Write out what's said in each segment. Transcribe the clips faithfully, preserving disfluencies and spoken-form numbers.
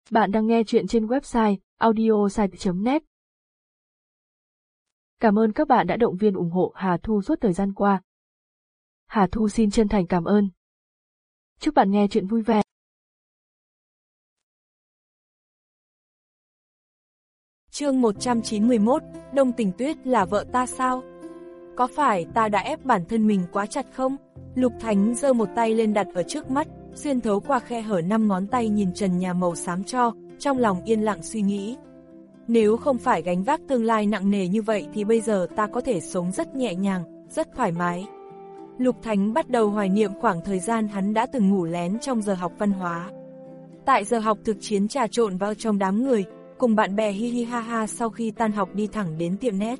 Bạn đang nghe chuyện trên website audiosite chấm net. Cảm ơn các bạn đã động viên ủng hộ Hà Thu suốt thời gian qua. Hà Thu xin chân thành cảm ơn. Chúc bạn nghe chuyện vui vẻ. Chương một trăm chín mươi mốt, Đông Tình Tuyết là vợ ta sao? Có phải ta đã ép bản thân mình quá chặt không? Lục Thánh giơ một tay lên đặt ở trước mắt, xuyên thấu qua khe hở năm ngón tay nhìn trần nhà màu xám tro, trong lòng yên lặng suy nghĩ. Nếu không phải gánh vác tương lai nặng nề như vậy thì bây giờ ta có thể sống rất nhẹ nhàng, rất thoải mái. Lục Thánh bắt đầu hoài niệm khoảng thời gian hắn đã từng ngủ lén trong giờ học văn hóa. Tại giờ học thực chiến trà trộn vào trong đám người, cùng bạn bè hi hi ha ha sau khi tan học đi thẳng đến tiệm nét.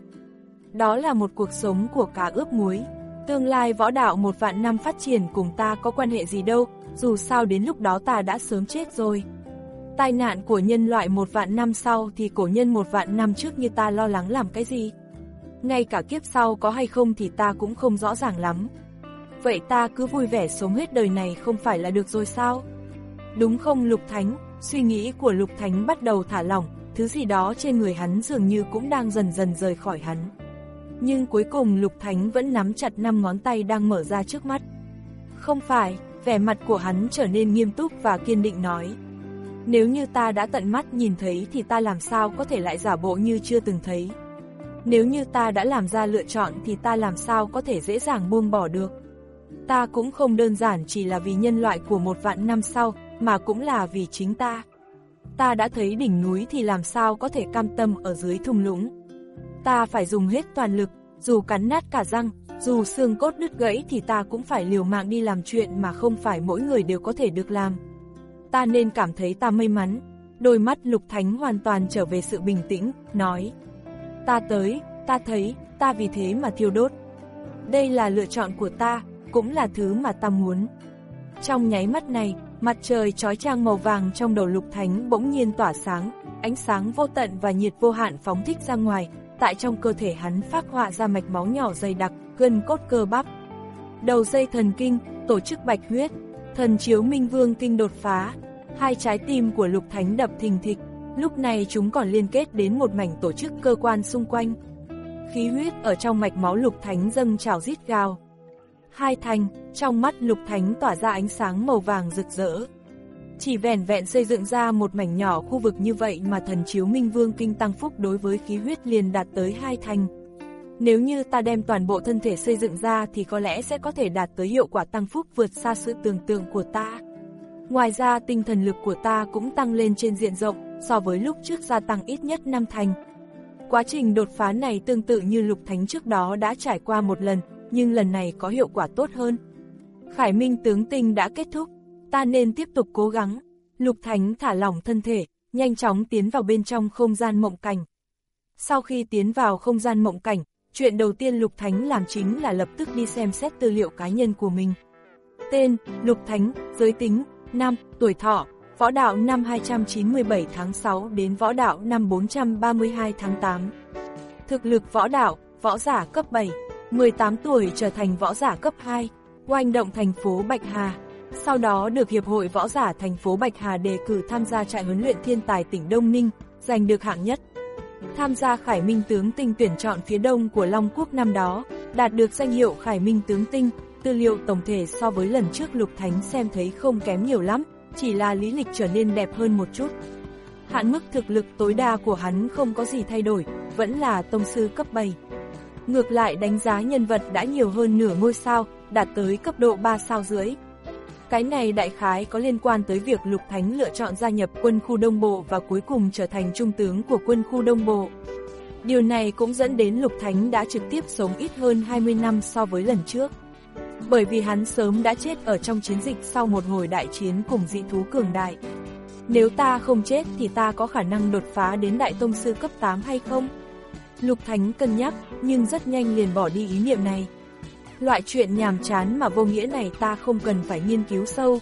Đó là một cuộc sống của cá ướp muối. Tương lai võ đạo một vạn năm phát triển cùng ta có quan hệ gì đâu, dù sao đến lúc đó ta đã sớm chết rồi. Tai nạn của nhân loại một vạn năm sau thì cổ nhân một vạn năm trước như ta lo lắng làm cái gì? Ngay cả kiếp sau có hay không thì ta cũng không rõ ràng lắm. Vậy ta cứ vui vẻ sống hết đời này không phải là được rồi sao? Đúng không Lục Thánh? Suy nghĩ của Lục Thánh bắt đầu thả lỏng, thứ gì đó trên người hắn dường như cũng đang dần dần rời khỏi hắn. Nhưng cuối cùng Lục Thánh vẫn nắm chặt năm ngón tay đang mở ra trước mắt. Không phải, vẻ mặt của hắn trở nên nghiêm túc và kiên định nói. Nếu như ta đã tận mắt nhìn thấy thì ta làm sao có thể lại giả bộ như chưa từng thấy. Nếu như ta đã làm ra lựa chọn thì ta làm sao có thể dễ dàng buông bỏ được. Ta cũng không đơn giản chỉ là vì nhân loại của một vạn năm sau, mà cũng là vì chính ta. Ta đã thấy đỉnh núi thì làm sao có thể cam tâm ở dưới thung lũng. Ta phải dùng hết toàn lực, dù cắn nát cả răng, dù xương cốt đứt gãy thì ta cũng phải liều mạng đi làm chuyện mà không phải mỗi người đều có thể được làm. Ta nên cảm thấy ta may mắn. Đôi mắt Lục Thánh hoàn toàn trở về sự bình tĩnh, nói. Ta tới, ta thấy, ta vì thế mà thiêu đốt. Đây là lựa chọn của ta, cũng là thứ mà ta muốn. Trong nháy mắt này, mặt trời chói chang màu vàng trong đầu Lục Thánh bỗng nhiên tỏa sáng, ánh sáng vô tận và nhiệt vô hạn phóng thích ra ngoài, tại trong cơ thể hắn phác họa ra mạch máu nhỏ dày đặc, gân cốt cơ bắp. Đầu dây thần kinh, tổ chức bạch huyết, thần chiếu minh vương kinh đột phá, hai trái tim của Lục Thánh đập thình thịch, lúc này chúng còn liên kết đến một mảnh tổ chức cơ quan xung quanh. Khí huyết ở trong mạch máu Lục Thánh dâng trào rít gào. Hai thành, trong mắt Lục Thánh tỏa ra ánh sáng màu vàng rực rỡ. Chỉ vẻn vẹn xây dựng ra một mảnh nhỏ khu vực như vậy mà thần chiếu minh vương kinh tăng phúc đối với khí huyết liền đạt tới hai thành. Nếu như ta đem toàn bộ thân thể xây dựng ra thì có lẽ sẽ có thể đạt tới hiệu quả tăng phúc vượt xa sự tưởng tượng của ta. Ngoài ra tinh thần lực của ta cũng tăng lên trên diện rộng, so với lúc trước gia tăng ít nhất năm thành. Quá trình đột phá này tương tự như Lục Thánh trước đó đã trải qua một lần, nhưng lần này có hiệu quả tốt hơn. Khải Minh tướng tinh đã kết thúc, ta nên tiếp tục cố gắng. Lục Thánh thả lỏng thân thể, nhanh chóng tiến vào bên trong không gian mộng cảnh. Sau khi tiến vào không gian mộng cảnh, chuyện đầu tiên Lục Thánh làm chính là lập tức đi xem xét tư liệu cá nhân của mình. Tên, Lục Thánh, giới tính, nam, tuổi thọ, võ đạo năm hai trăm chín mươi bảy tháng sáu đến võ đạo năm bốn trăm ba mươi hai tháng tám. Thực lực võ đạo, võ giả cấp bảy, mười tám tuổi trở thành võ giả cấp hai, oanh động thành phố Bạch Hà. Sau đó được Hiệp hội Võ giả thành phố Bạch Hà đề cử tham gia trại huấn luyện thiên tài tỉnh Đông Ninh, giành được hạng nhất. Tham gia Khải Minh tướng tinh tuyển chọn phía đông của Long Quốc năm đó, đạt được danh hiệu Khải Minh tướng tinh. Tư liệu tổng thể so với lần trước Lục Thánh xem thấy không kém nhiều lắm, chỉ là lý lịch trở nên đẹp hơn một chút. Hạn mức thực lực tối đa của hắn không có gì thay đổi, vẫn là tông sư cấp bảy. Ngược lại đánh giá nhân vật đã nhiều hơn nửa ngôi sao, đạt tới cấp độ ba sao rưỡi. Cái này đại khái có liên quan tới việc Lục Thánh lựa chọn gia nhập quân khu Đông Bộ và cuối cùng trở thành trung tướng của quân khu Đông Bộ. Điều này cũng dẫn đến Lục Thánh đã trực tiếp sống ít hơn hai mươi năm so với lần trước. Bởi vì hắn sớm đã chết ở trong chiến dịch sau một hồi đại chiến cùng dị thú cường đại. Nếu ta không chết thì ta có khả năng đột phá đến đại tông sư cấp tám hay không? Lục Thánh cân nhắc, nhưng rất nhanh liền bỏ đi ý niệm này. Loại chuyện nhàm chán mà vô nghĩa này ta không cần phải nghiên cứu sâu.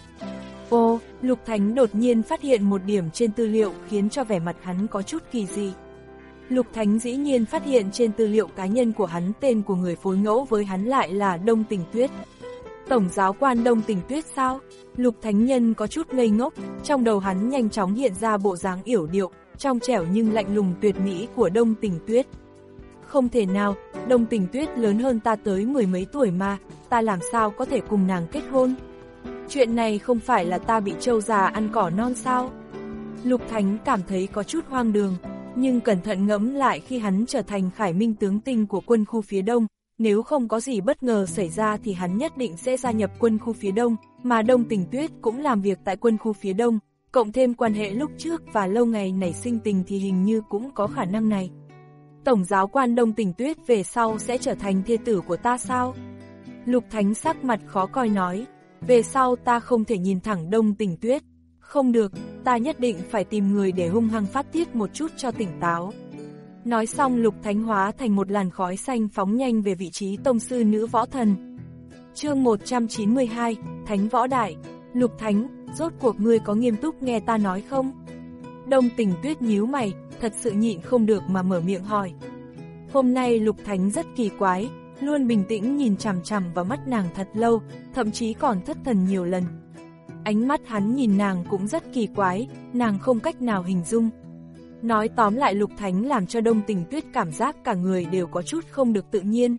Ô, Lục Thánh đột nhiên phát hiện một điểm trên tư liệu khiến cho vẻ mặt hắn có chút kỳ dị. Lục Thánh dĩ nhiên phát hiện trên tư liệu cá nhân của hắn tên của người phối ngẫu với hắn lại là Đông Tình Tuyết. Tổng giáo quan Đông Tình Tuyết sao? Lục Thánh Nhân có chút ngây ngốc, trong đầu hắn nhanh chóng hiện ra bộ dáng yểu điệu, trong trẻo nhưng lạnh lùng tuyệt mỹ của Đông Tình Tuyết. Không thể nào, Đông Tình Tuyết lớn hơn ta tới mười mấy tuổi mà, ta làm sao có thể cùng nàng kết hôn? Chuyện này không phải là ta bị trâu già ăn cỏ non sao? Lục Thánh cảm thấy có chút hoang đường, nhưng cẩn thận ngẫm lại khi hắn trở thành Khải Minh tướng tinh của quân khu phía Đông, nếu không có gì bất ngờ xảy ra thì hắn nhất định sẽ gia nhập quân khu phía Đông, mà Đông Tình Tuyết cũng làm việc tại quân khu phía Đông, cộng thêm quan hệ lúc trước và lâu ngày nảy sinh tình thì hình như cũng có khả năng này. Tổng giáo quan Đông Tình Tuyết về sau sẽ trở thành thê tử của ta sao? Lục Thánh sắc mặt khó coi nói, về sau ta không thể nhìn thẳng Đông Tình Tuyết. Không được, ta nhất định phải tìm người để hung hăng phát tiết một chút cho tỉnh táo. Nói xong Lục Thánh hóa thành một làn khói xanh phóng nhanh về vị trí tông sư nữ võ thần. Chương một trăm chín mươi hai, Thánh Võ Đại. Lục Thánh, rốt cuộc ngươi có nghiêm túc nghe ta nói không? Đông Tình Tuyết nhíu mày, thật sự nhịn không được mà mở miệng hỏi. Hôm nay Lục Thánh rất kỳ quái, luôn bình tĩnh nhìn chằm chằm vào mắt nàng thật lâu, thậm chí còn thất thần nhiều lần. Ánh mắt hắn nhìn nàng cũng rất kỳ quái, nàng không cách nào hình dung. Nói tóm lại Lục Thánh làm cho Đông Tình Tuyết cảm giác cả người đều có chút không được tự nhiên.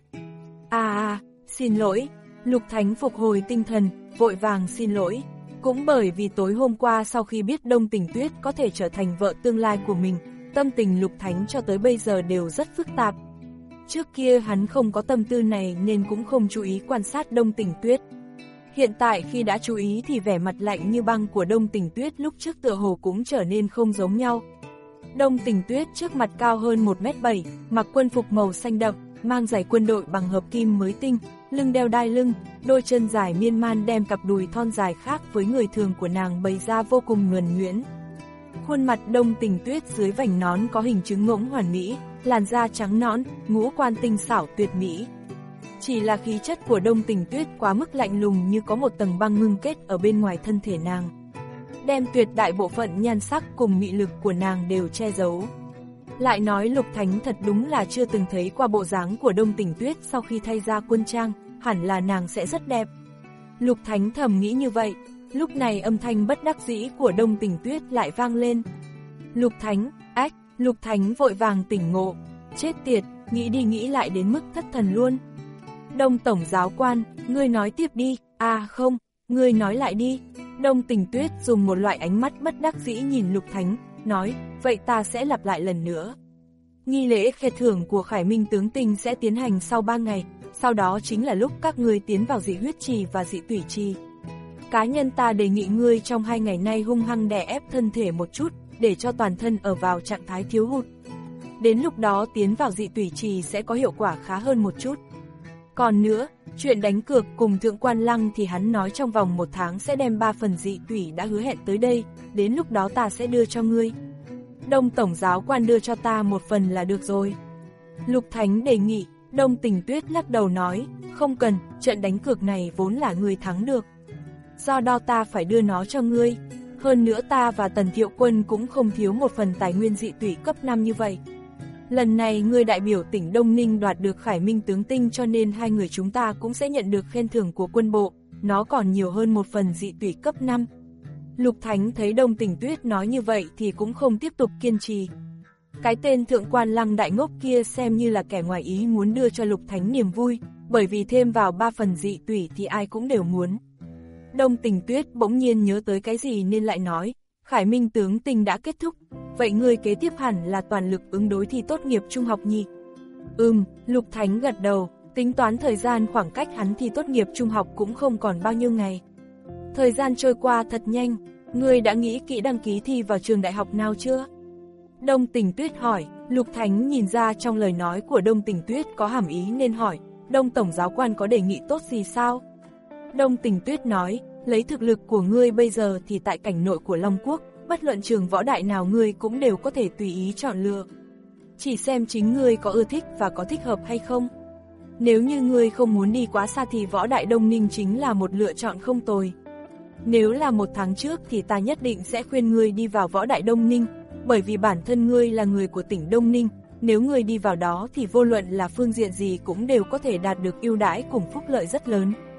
À à, xin lỗi. Lục Thánh phục hồi tinh thần, vội vàng xin lỗi. Cũng bởi vì tối hôm qua sau khi biết Đông Tình Tuyết có thể trở thành vợ tương lai của mình, tâm tình Lục Thánh cho tới bây giờ đều rất phức tạp. Trước kia hắn không có tâm tư này nên cũng không chú ý quan sát Đông Tình Tuyết. Hiện tại khi đã chú ý thì vẻ mặt lạnh như băng của Đông Tình Tuyết lúc trước tựa hồ cũng trở nên không giống nhau. Đông Tình Tuyết trước mặt cao hơn một mét bảy, mặc quân phục màu xanh đậm, mang giày quân đội bằng hợp kim mới tinh, lưng đeo đai lưng, đôi chân dài miên man đem cặp đùi thon dài khác với người thường của nàng bày ra vô cùng nhuần nhuyễn. Khuôn mặt Đông Tình Tuyết dưới vành nón có hình trứng ngỗng hoàn mỹ, làn da trắng nõn, ngũ quan tinh xảo tuyệt mỹ. Chỉ là khí chất của Đông Tình Tuyết quá mức lạnh lùng như có một tầng băng ngưng kết ở bên ngoài thân thể nàng, đem tuyệt đại bộ phận nhan sắc cùng mị lực của nàng đều che giấu. Lại nói Lục Thánh thật đúng là chưa từng thấy qua bộ dáng của Đông Tình Tuyết sau khi thay ra quân trang, hẳn là nàng sẽ rất đẹp. Lục Thánh thầm nghĩ như vậy, lúc này âm thanh bất đắc dĩ của Đông Tình Tuyết lại vang lên. Lục Thánh, ách, Lục Thánh vội vàng tỉnh ngộ, chết tiệt, nghĩ đi nghĩ lại đến mức thất thần luôn. Đông Tổng giáo quan, ngươi nói tiếp đi, à không, ngươi nói lại đi. Đông Tình Tuyết dùng một loại ánh mắt bất đắc dĩ nhìn Lục Thánh, nói, vậy ta sẽ lặp lại lần nữa. Nghi lễ khen thưởng của Khải Minh tướng tinh sẽ tiến hành sau ba ngày, sau đó chính là lúc các ngươi tiến vào dị huyết trì và dị tủy trì. Cá nhân ta đề nghị ngươi trong hai ngày nay hung hăng đè ép thân thể một chút, để cho toàn thân ở vào trạng thái thiếu hụt. Đến lúc đó tiến vào dị tủy trì sẽ có hiệu quả khá hơn một chút. Còn nữa, chuyện đánh cược cùng Thượng Quan Lăng thì hắn nói trong vòng một tháng sẽ đem ba phần dị tủy đã hứa hẹn tới đây, đến lúc đó ta sẽ đưa cho ngươi. Đông Tổng giáo quan đưa cho ta một phần là được rồi. Lục Thánh đề nghị, Đông Tình Tuyết lắc đầu nói, không cần, trận đánh cược này vốn là ngươi thắng được. Do đó ta phải đưa nó cho ngươi. Hơn nữa ta và Tần Thiệu Quân cũng không thiếu một phần tài nguyên dị tủy cấp năm như vậy. Lần này ngươi đại biểu tỉnh Đông Ninh đoạt được Khải Minh tướng tinh cho nên hai người chúng ta cũng sẽ nhận được khen thưởng của quân bộ, nó còn nhiều hơn một phần dị tủy cấp năm. Lục Thánh thấy Đông Tình Tuyết nói như vậy thì cũng không tiếp tục kiên trì. Cái tên Thượng Quan Lăng đại ngốc kia xem như là kẻ ngoài ý muốn đưa cho Lục Thánh niềm vui, bởi vì thêm vào ba phần dị tủy thì ai cũng đều muốn. Đông Tình Tuyết bỗng nhiên nhớ tới cái gì nên lại nói, Khải Minh tướng tinh đã kết thúc, vậy ngươi kế tiếp hẳn là toàn lực ứng đối thi tốt nghiệp trung học nhỉ? Ừm, Lục Thánh gật đầu, tính toán thời gian khoảng cách hắn thi tốt nghiệp trung học cũng không còn bao nhiêu ngày. Thời gian trôi qua thật nhanh, ngươi đã nghĩ kỹ đăng ký thi vào trường đại học nào chưa? Đông Tình Tuyết hỏi, Lục Thánh nhìn ra trong lời nói của Đông Tình Tuyết có hàm ý nên hỏi, Đông Tổng giáo quan có đề nghị tốt gì sao? Đông Tình Tuyết nói, lấy thực lực của ngươi bây giờ thì tại cảnh nội của Long Quốc, bất luận trường võ đại nào ngươi cũng đều có thể tùy ý chọn lựa. Chỉ xem chính ngươi có ưa thích và có thích hợp hay không. Nếu như ngươi không muốn đi quá xa thì võ đại Đông Ninh chính là một lựa chọn không tồi. Nếu là một tháng trước thì ta nhất định sẽ khuyên ngươi đi vào võ đại Đông Ninh, bởi vì bản thân ngươi là người của tỉnh Đông Ninh, nếu ngươi đi vào đó thì vô luận là phương diện gì cũng đều có thể đạt được ưu đãi cùng phúc lợi rất lớn.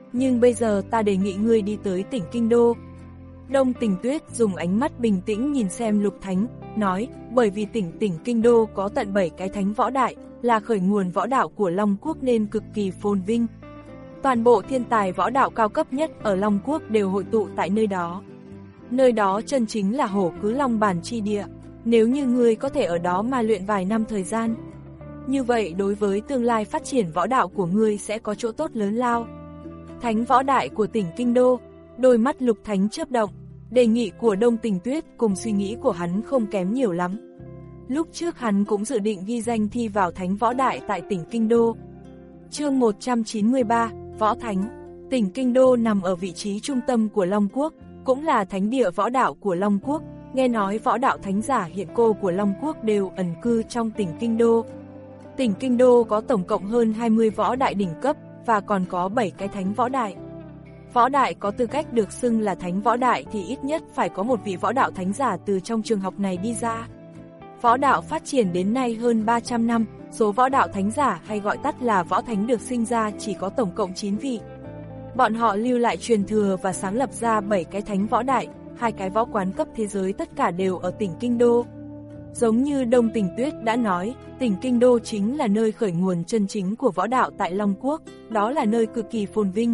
Nhưng bây giờ ta đề nghị ngươi đi tới tỉnh Kinh Đô. Đông Tình Tuyết dùng ánh mắt bình tĩnh nhìn xem Lục Thánh, nói, bởi vì tỉnh tỉnh Kinh Đô có tận bảy cái thánh võ đại, là khởi nguồn võ đạo của Long Quốc nên cực kỳ phồn vinh. Toàn bộ thiên tài võ đạo cao cấp nhất ở Long Quốc đều hội tụ tại nơi đó. Nơi đó chân chính là hổ cứ Long Bản chi địa, nếu như ngươi có thể ở đó mà luyện vài năm thời gian. Như vậy đối với tương lai phát triển võ đạo của ngươi sẽ có chỗ tốt lớn lao. Thánh võ đại của tỉnh Kinh Đô, đôi mắt Lục Thánh chớp động, đề nghị của Đông Tình Tuyết cùng suy nghĩ của hắn không kém nhiều lắm. Lúc trước hắn cũng dự định ghi danh thi vào Thánh võ đại tại tỉnh Kinh Đô. Chương một trăm chín mươi ba, Võ Thánh. Tỉnh Kinh Đô nằm ở vị trí trung tâm của Long Quốc, cũng là thánh địa võ đạo của Long Quốc, nghe nói võ đạo thánh giả hiện cô của Long Quốc đều ẩn cư trong tỉnh Kinh Đô. Tỉnh Kinh Đô có tổng cộng hơn hai mươi võ đại đỉnh cấp, và còn có bảy cái thánh võ đại. Võ đại có tư cách được xưng là thánh võ đại thì ít nhất phải có một vị võ đạo thánh giả từ trong trường học này đi ra. Võ đạo phát triển đến nay hơn ba trăm năm, số võ đạo thánh giả hay gọi tắt là võ thánh được sinh ra chỉ có tổng cộng chín vị. Bọn họ lưu lại truyền thừa và sáng lập ra bảy cái thánh võ đại, hai cái võ quán cấp thế giới tất cả đều ở tỉnh Kinh Đô. Giống như Đông Tình Tuyết đã nói, tỉnh Kinh Đô chính là nơi khởi nguồn chân chính của võ đạo tại Long Quốc, đó là nơi cực kỳ phồn vinh,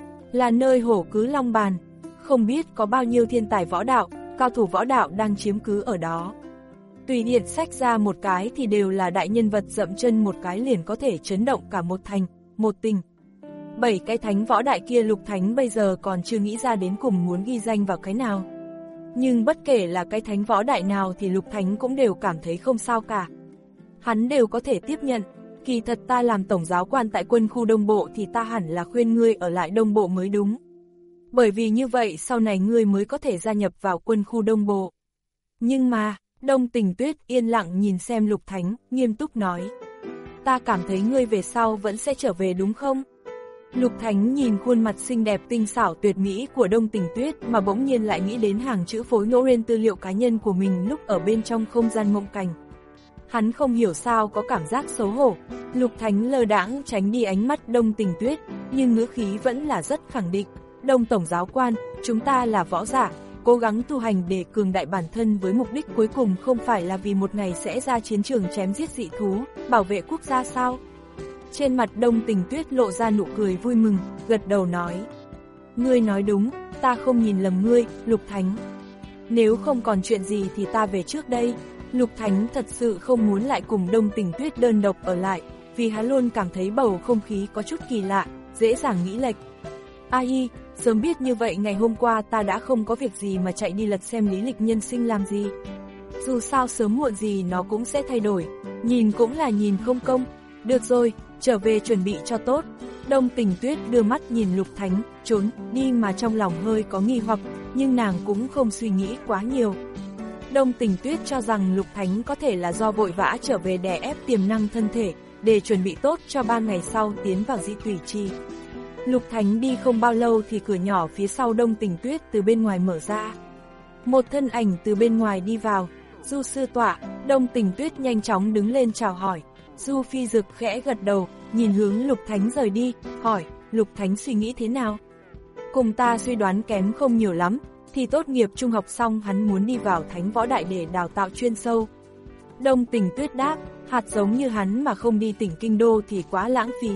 là nơi hổ cứ Long Bàn, không biết có bao nhiêu thiên tài võ đạo, cao thủ võ đạo đang chiếm cứ ở đó. Tùy điện sách ra một cái thì đều là đại nhân vật, dậm chân một cái liền có thể chấn động cả một thành, một tỉnh. Bảy cái thánh võ đại kia Lục Thánh bây giờ còn chưa nghĩ ra đến cùng muốn ghi danh vào cái nào. Nhưng bất kể là cái thánh võ đại nào thì Lục Thánh cũng đều cảm thấy không sao cả. Hắn đều có thể tiếp nhận, kỳ thật ta làm tổng giáo quan tại quân khu Đông Bộ thì ta hẳn là khuyên ngươi ở lại Đông Bộ mới đúng. Bởi vì như vậy sau này ngươi mới có thể gia nhập vào quân khu Đông Bộ. Nhưng mà, Đông Tình Tuyết yên lặng nhìn xem Lục Thánh, nghiêm túc nói. Ta cảm thấy ngươi về sau vẫn sẽ trở về đúng không? Lục Thánh nhìn khuôn mặt xinh đẹp tinh xảo tuyệt mỹ của Đông Tình Tuyết mà bỗng nhiên lại nghĩ đến hàng chữ phối ngẫu lên tư liệu cá nhân của mình lúc ở bên trong không gian mộng cảnh. Hắn không hiểu sao có cảm giác xấu hổ. Lục Thánh lơ đãng tránh đi ánh mắt Đông Tình Tuyết, nhưng ngữ khí vẫn là rất khẳng định. Đông Tổng giáo quan, chúng ta là võ giả, cố gắng tu hành để cường đại bản thân với mục đích cuối cùng không phải là vì một ngày sẽ ra chiến trường chém giết dị thú, bảo vệ quốc gia sao? Trên mặt Đông Tình Tuyết lộ ra nụ cười vui mừng, gật đầu nói. Ngươi nói đúng, ta không nhìn lầm ngươi, Lục Thánh. Nếu không còn chuyện gì thì ta về trước đây. Lục Thánh thật sự không muốn lại cùng Đông Tình Tuyết đơn độc ở lại, vì hắn luôn cảm thấy bầu không khí có chút kỳ lạ, dễ dàng nghĩ lệch. A hi, sớm biết như vậy ngày hôm qua ta đã không có việc gì mà chạy đi lật xem lý lịch nhân sinh làm gì. Dù sao sớm muộn gì nó cũng sẽ thay đổi, nhìn cũng là nhìn không công. Được rồi, trở về chuẩn bị cho tốt. Đông Tình Tuyết đưa mắt nhìn Lục Thánh, trốn đi mà trong lòng hơi có nghi hoặc, nhưng nàng cũng không suy nghĩ quá nhiều. Đông Tình Tuyết cho rằng Lục Thánh có thể là do vội vã trở về đè ép tiềm năng thân thể, để chuẩn bị tốt cho ba ngày sau tiến vào Dị Tùy Trì. Lục Thánh đi không bao lâu thì cửa nhỏ phía sau Đông Tình Tuyết từ bên ngoài mở ra. Một thân ảnh từ bên ngoài đi vào, Du sư tọa. Đông Tình Tuyết nhanh chóng đứng lên chào hỏi. Du Phi Dực khẽ gật đầu, nhìn hướng Lục Thánh rời đi, hỏi, Lục Thánh suy nghĩ thế nào? Cùng ta suy đoán kém không nhiều lắm, thì tốt nghiệp trung học xong hắn muốn đi vào Thánh võ đại để đào tạo chuyên sâu. Đông Tình Tuyết đáp, hạt giống như hắn mà không đi tỉnh Kinh Đô thì quá lãng phí.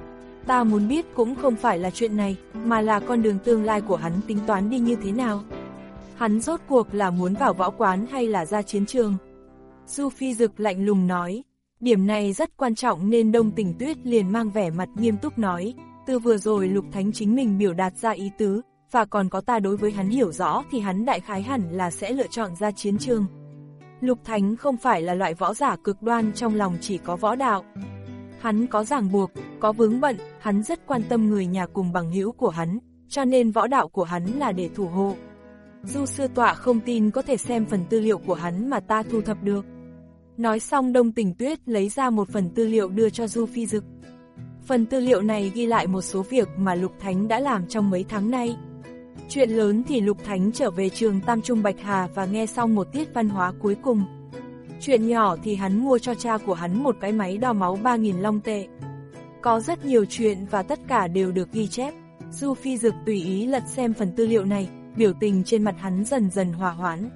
Ta muốn biết cũng không phải là chuyện này, mà là con đường tương lai của hắn tính toán đi như thế nào. Hắn rốt cuộc là muốn vào võ quán hay là ra chiến trường? Du Phi Dực lạnh lùng nói. Điểm này rất quan trọng nên Đông Tình Tuyết liền mang vẻ mặt nghiêm túc nói, từ vừa rồi Lục Thánh chính mình biểu đạt ra ý tứ, và còn có ta đối với hắn hiểu rõ thì hắn đại khái hẳn là sẽ lựa chọn ra chiến trường. Lục Thánh không phải là loại võ giả cực đoan trong lòng chỉ có võ đạo. Hắn có ràng buộc, có vướng bận, hắn rất quan tâm người nhà cùng bằng hữu của hắn, cho nên võ đạo của hắn là để thủ hộ. Du sư tọa không tin có thể xem phần tư liệu của hắn mà ta thu thập được. Nói xong Đông Tình Tuyết lấy ra một phần tư liệu đưa cho Du Phi Dực. Phần tư liệu này ghi lại một số việc mà Lục Thánh đã làm trong mấy tháng nay. Chuyện lớn thì Lục Thánh trở về trường Tam Trung Bạch Hà và nghe xong một tiết văn hóa cuối cùng. Chuyện nhỏ thì hắn mua cho cha của hắn một cái máy đo máu ba nghìn long tệ. Có rất nhiều chuyện và tất cả đều được ghi chép. Du Phi Dực tùy ý lật xem phần tư liệu này, biểu tình trên mặt hắn dần dần hòa hoãn.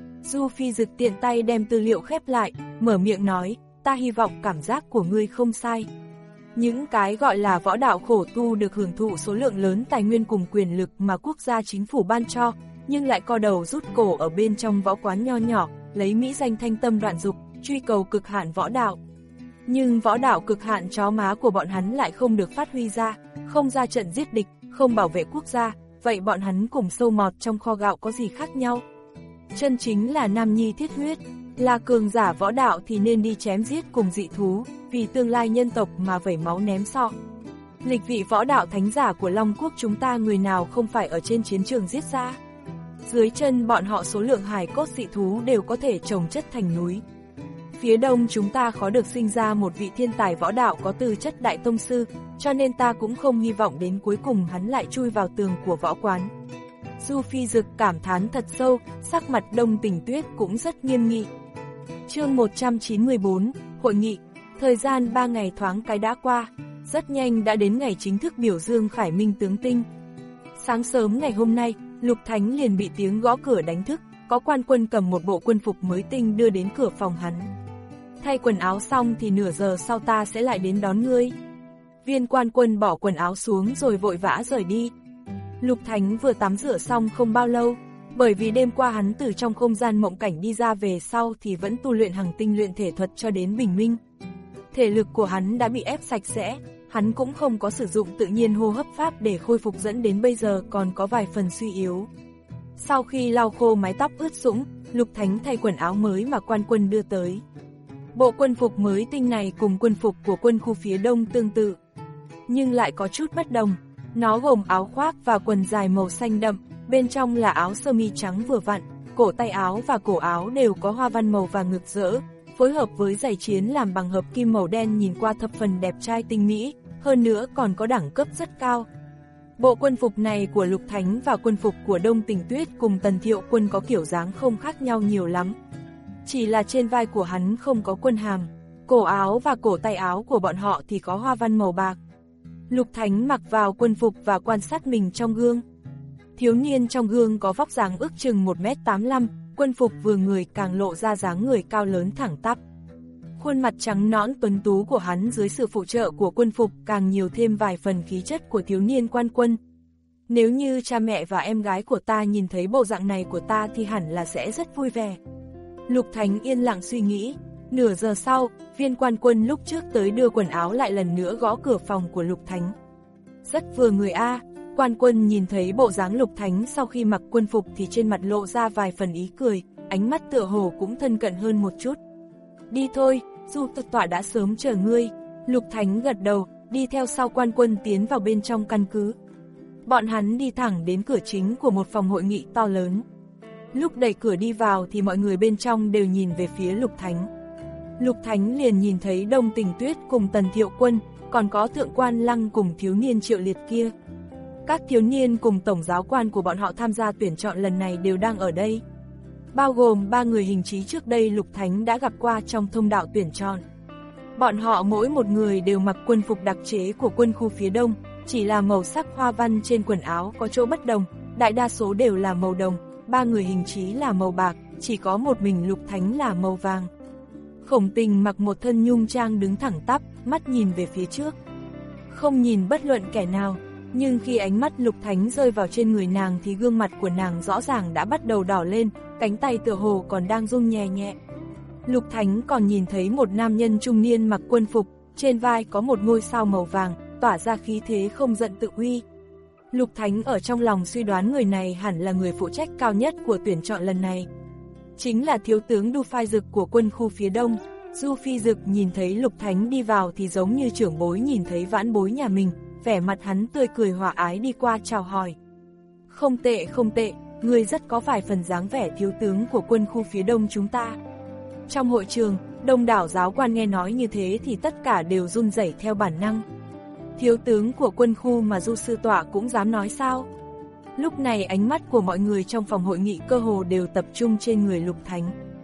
Du Phi Dực tiện tay đem tư liệu khép lại, mở miệng nói, ta hy vọng cảm giác của ngươi không sai. Những cái gọi là võ đạo khổ tu được hưởng thụ số lượng lớn tài nguyên cùng quyền lực mà quốc gia chính phủ ban cho, nhưng lại co đầu rút cổ ở bên trong võ quán nho nhỏ, lấy mỹ danh thanh tâm đoạn dục, truy cầu cực hạn võ đạo. Nhưng võ đạo cực hạn chó má của bọn hắn lại không được phát huy ra, không ra trận giết địch, không bảo vệ quốc gia, vậy bọn hắn cùng sâu mọt trong kho gạo có gì khác nhau? Chân chính là nam nhi thiết huyết, là cường giả võ đạo thì nên đi chém giết cùng dị thú, vì tương lai nhân tộc mà vẩy máu ném sọ. Lịch vị võ đạo thánh giả của Long Quốc chúng ta người nào không phải ở trên chiến trường giết ra. Dưới chân bọn họ số lượng hài cốt dị thú đều có thể chồng chất thành núi. Phía đông chúng ta khó được sinh ra một vị thiên tài võ đạo có tư chất đại tông sư, cho nên ta cũng không hy vọng đến cuối cùng hắn lại chui vào tường của võ quán. Du Phi Dực cảm thán thật sâu, sắc mặt Đông Tình Tuyết cũng rất nghiêm nghị. Chương một trăm chín mươi bốn, Hội nghị. Thời gian ba ngày thoáng cái đã qua, rất nhanh đã đến ngày chính thức biểu dương Khải Minh tướng tinh. Sáng sớm ngày hôm nay, Lục Thánh liền bị tiếng gõ cửa đánh thức, có quan quân cầm một bộ quân phục mới tinh đưa đến cửa phòng hắn. Thay quần áo xong thì nửa giờ sau ta sẽ lại đến đón ngươi. Viên quan quân bỏ quần áo xuống rồi vội vã rời đi. Lục Thánh vừa tắm rửa xong không bao lâu, bởi vì đêm qua hắn từ trong không gian mộng cảnh đi ra về sau thì vẫn tu luyện hằng tinh luyện thể thuật cho đến bình minh. Thể lực của hắn đã bị ép sạch sẽ, hắn cũng không có sử dụng tự nhiên hô hấp pháp để khôi phục dẫn đến bây giờ còn có vài phần suy yếu. Sau khi lau khô mái tóc ướt sũng, Lục Thánh thay quần áo mới mà quan quân đưa tới. Bộ quân phục mới tinh này cùng quân phục của quân khu phía đông tương tự, nhưng lại có chút bất đồng. Nó gồm áo khoác và quần dài màu xanh đậm, bên trong là áo sơ mi trắng vừa vặn, cổ tay áo và cổ áo đều có hoa văn màu vàng rực rỡ, phối hợp với giày chiến làm bằng hợp kim màu đen nhìn qua thập phần đẹp trai tinh mỹ, hơn nữa còn có đẳng cấp rất cao. Bộ quân phục này của Lục Thánh và quân phục của Đông Tình Tuyết cùng Tần Thiệu Quân có kiểu dáng không khác nhau nhiều lắm. Chỉ là trên vai của hắn không có quân hàm, cổ áo và cổ tay áo của bọn họ thì có hoa văn màu bạc. Lục Thánh mặc vào quân phục và quan sát mình trong gương. Thiếu niên trong gương có vóc dáng ước chừng một mét tám mươi lăm, quân phục vừa người càng lộ ra dáng người cao lớn thẳng tắp. Khuôn mặt trắng nõn tuấn tú của hắn dưới sự phụ trợ của quân phục càng nhiều thêm vài phần khí chất của thiếu niên quan quân. Nếu như cha mẹ và em gái của ta nhìn thấy bộ dạng này của ta thì hẳn là sẽ rất vui vẻ. Lục Thánh yên lặng suy nghĩ. Nửa giờ sau, viên quan quân lúc trước tới đưa quần áo lại lần nữa gõ cửa phòng của Lục Thánh. Rất vừa người a. Quan quân nhìn thấy bộ dáng Lục Thánh sau khi mặc quân phục thì trên mặt lộ ra vài phần ý cười, ánh mắt tựa hồ cũng thân cận hơn một chút. Đi thôi, Du tọa đã sớm chờ ngươi. Lục Thánh gật đầu, đi theo sau quan quân tiến vào bên trong căn cứ. Bọn hắn đi thẳng đến cửa chính của một phòng hội nghị to lớn. Lúc đẩy cửa đi vào thì mọi người bên trong đều nhìn về phía Lục Thánh. Lục Thánh liền nhìn thấy Đông Tình Tuyết cùng Tần Thiệu Quân, còn có Thượng quan Lăng cùng thiếu niên Triệu Liệt kia. Các thiếu niên cùng tổng giáo quan của bọn họ tham gia tuyển chọn lần này đều đang ở đây. Bao gồm ba người hình trí trước đây Lục Thánh đã gặp qua trong thông đạo tuyển chọn. Bọn họ mỗi một người đều mặc quân phục đặc chế của quân khu phía đông, chỉ là màu sắc hoa văn trên quần áo có chỗ bất đồng, đại đa số đều là màu đồng, ba người hình trí là màu bạc, chỉ có một mình Lục Thánh là màu vàng. Khổng Tình mặc một thân nhung trang đứng thẳng tắp, mắt nhìn về phía trước. Không nhìn bất luận kẻ nào, nhưng khi ánh mắt Lục Thánh rơi vào trên người nàng thì gương mặt của nàng rõ ràng đã bắt đầu đỏ lên, cánh tay tựa hồ còn đang run nhẹ nhẹ. Lục Thánh còn nhìn thấy một nam nhân trung niên mặc quân phục, trên vai có một ngôi sao màu vàng, tỏa ra khí thế không giận tự uy. Lục Thánh ở trong lòng suy đoán người này hẳn là người phụ trách cao nhất của tuyển chọn lần này. Chính là thiếu tướng Du Phi Dực của quân khu phía đông. Du Phi Dực nhìn thấy Lục Thánh đi vào thì giống như trưởng bối nhìn thấy vãn bối nhà mình, vẻ mặt hắn tươi cười hòa ái đi qua chào hỏi. Không tệ không tệ, người rất có vài phần dáng vẻ thiếu tướng của quân khu phía đông chúng ta. Trong hội trường, đông đảo giáo quan nghe nói như thế thì tất cả đều run rẩy theo bản năng. Thiếu tướng của quân khu mà Du sư tọa cũng dám nói sao? Lúc này ánh mắt của mọi người trong phòng hội nghị cơ hồ đều tập trung trên người Lục Thánh.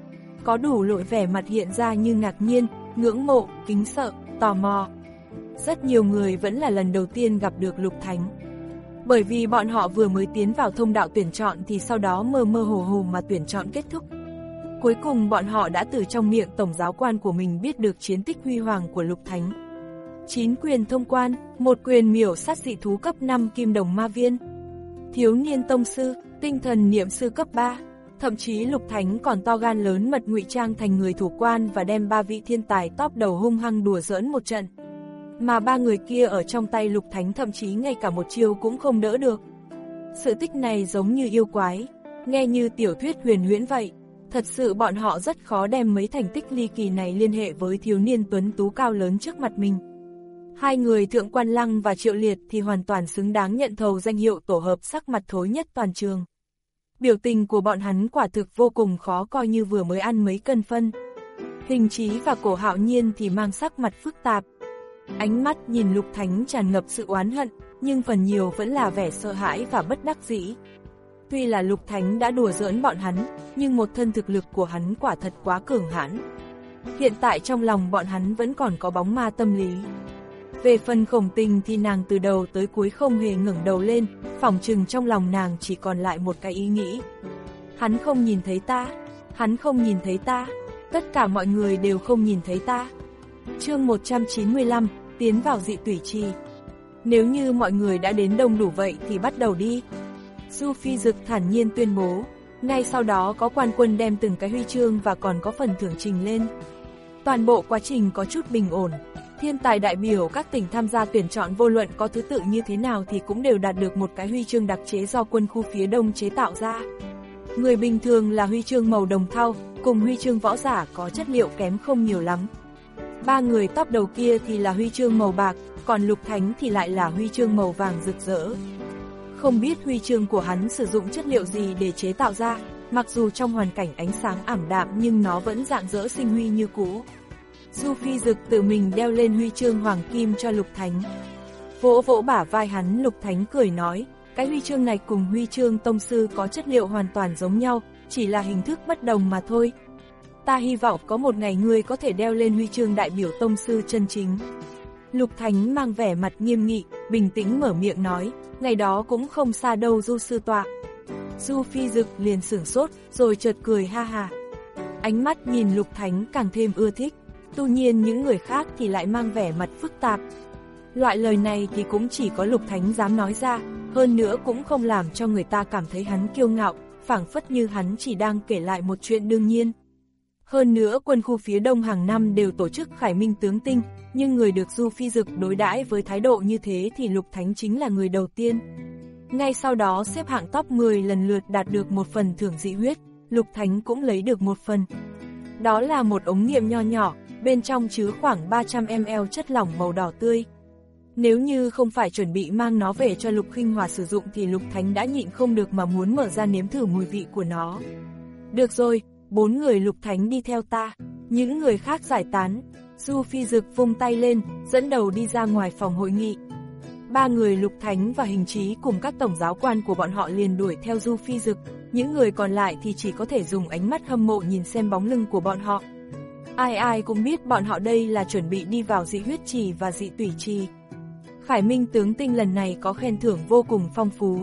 Có đủ loại vẻ mặt hiện ra như ngạc nhiên, ngưỡng mộ, kính sợ, tò mò. Rất nhiều người vẫn là lần đầu tiên gặp được Lục Thánh. Bởi vì bọn họ vừa mới tiến vào thông đạo tuyển chọn thì sau đó mơ mơ hồ hồ mà tuyển chọn kết thúc. Cuối cùng bọn họ đã từ trong miệng tổng giáo quan của mình biết được chiến tích huy hoàng của Lục Thánh. chín quyền thông quan, một quyền miểu sát dị thú cấp năm kim đồng ma viên. Thiếu niên tông sư, tinh thần niệm sư cấp ba. Thậm chí Lục Thánh còn to gan lớn mật ngụy trang thành người thủ quan và đem ba vị thiên tài top đầu hung hăng đùa giỡn một trận. Mà ba người kia ở trong tay Lục Thánh thậm chí ngay cả một chiêu cũng không đỡ được. Sự tích này giống như yêu quái, nghe như tiểu thuyết huyền huyễn vậy. Thật sự bọn họ rất khó đem mấy thành tích ly kỳ này liên hệ với thiếu niên tuấn tú cao lớn trước mặt mình. Hai người Thượng Quan Lăng và Triệu Liệt thì hoàn toàn xứng đáng nhận thầu danh hiệu tổ hợp sắc mặt thối nhất toàn trường. Biểu tình của bọn hắn quả thực vô cùng khó coi như vừa mới ăn mấy cân phân. Hình Chí và Cổ Hạo Nhiên thì mang sắc mặt phức tạp. Ánh mắt nhìn Lục Thánh tràn ngập sự oán hận, nhưng phần nhiều vẫn là vẻ sợ hãi và bất đắc dĩ. Tuy là Lục Thánh đã đùa giỡn bọn hắn, nhưng một thân thực lực của hắn quả thật quá cường hãn. Hiện tại trong lòng bọn hắn vẫn còn có bóng ma tâm lý. Về phần Khổng Tình thì nàng từ đầu tới cuối không hề ngẩng đầu lên, phỏng chừng trong lòng nàng chỉ còn lại một cái ý nghĩ. Hắn không nhìn thấy ta, hắn không nhìn thấy ta, tất cả mọi người đều không nhìn thấy ta. Chương một trăm chín mươi lăm, tiến vào dị tủy trì. Nếu như mọi người đã đến đông đủ vậy thì bắt đầu đi. Du Phi Dực thản nhiên tuyên bố, ngay sau đó có quan quân đem từng cái huy chương và còn có phần thưởng trình lên. Toàn bộ quá trình có chút bình ổn, thiên tài đại biểu các tỉnh tham gia tuyển chọn vô luận có thứ tự như thế nào thì cũng đều đạt được một cái huy chương đặc chế do quân khu phía đông chế tạo ra. Người bình thường là huy chương màu đồng thau, cùng huy chương võ giả có chất liệu kém không nhiều lắm. Ba người top đầu kia thì là huy chương màu bạc, còn Lục Thánh thì lại là huy chương màu vàng rực rỡ. Không biết huy chương của hắn sử dụng chất liệu gì để chế tạo ra, mặc dù trong hoàn cảnh ánh sáng ảm đạm nhưng nó vẫn rạng rỡ sinh huy như cũ. Du Phi Dực tự mình đeo lên huy chương hoàng kim cho Lục Thánh. Vỗ vỗ bả vai hắn, Lục Thánh cười nói, cái huy chương này cùng huy chương tông sư có chất liệu hoàn toàn giống nhau, chỉ là hình thức bất đồng mà thôi. Ta hy vọng có một ngày ngươi có thể đeo lên huy chương đại biểu tông sư chân chính. Lục Thánh mang vẻ mặt nghiêm nghị, bình tĩnh mở miệng nói, ngày đó cũng không xa đâu Du sư tọa. Du Phi Dực liền sửng sốt, rồi chợt cười ha ha. Ánh mắt nhìn Lục Thánh càng thêm ưa thích, tuy nhiên những người khác thì lại mang vẻ mặt phức tạp. Loại lời này thì cũng chỉ có Lục Thánh dám nói ra, hơn nữa cũng không làm cho người ta cảm thấy hắn kiêu ngạo, phảng phất như hắn chỉ đang kể lại một chuyện đương nhiên. Hơn nữa quân khu phía đông hàng năm đều tổ chức Khải Minh tướng tinh, nhưng người được Du Phi Dực đối đãi với thái độ như thế thì Lục Thánh chính là người đầu tiên. Ngay sau đó xếp hạng top mười lần lượt đạt được một phần thưởng dị huyết, Lục Thánh cũng lấy được một phần. Đó là một ống nghiệm nho nhỏ, bên trong chứa khoảng ba trăm mi li lít chất lỏng màu đỏ tươi. Nếu như không phải chuẩn bị mang nó về cho Lục Khinh Hòa sử dụng thì Lục Thánh đã nhịn không được mà muốn mở ra nếm thử mùi vị của nó. Được rồi, bốn người Lục Thánh đi theo ta, những người khác giải tán. Du Phi Dực vung tay lên, dẫn đầu đi ra ngoài phòng hội nghị. Ba người Lục Thánh và Hình Chí cùng các tổng giáo quan của bọn họ liền đuổi theo Du Phi Dực, những người còn lại thì chỉ có thể dùng ánh mắt hâm mộ nhìn xem bóng lưng của bọn họ. Ai ai cũng biết bọn họ đây là chuẩn bị đi vào dị huyết trì và dị tủy trì. Khải Minh tướng tinh lần này có khen thưởng vô cùng phong phú.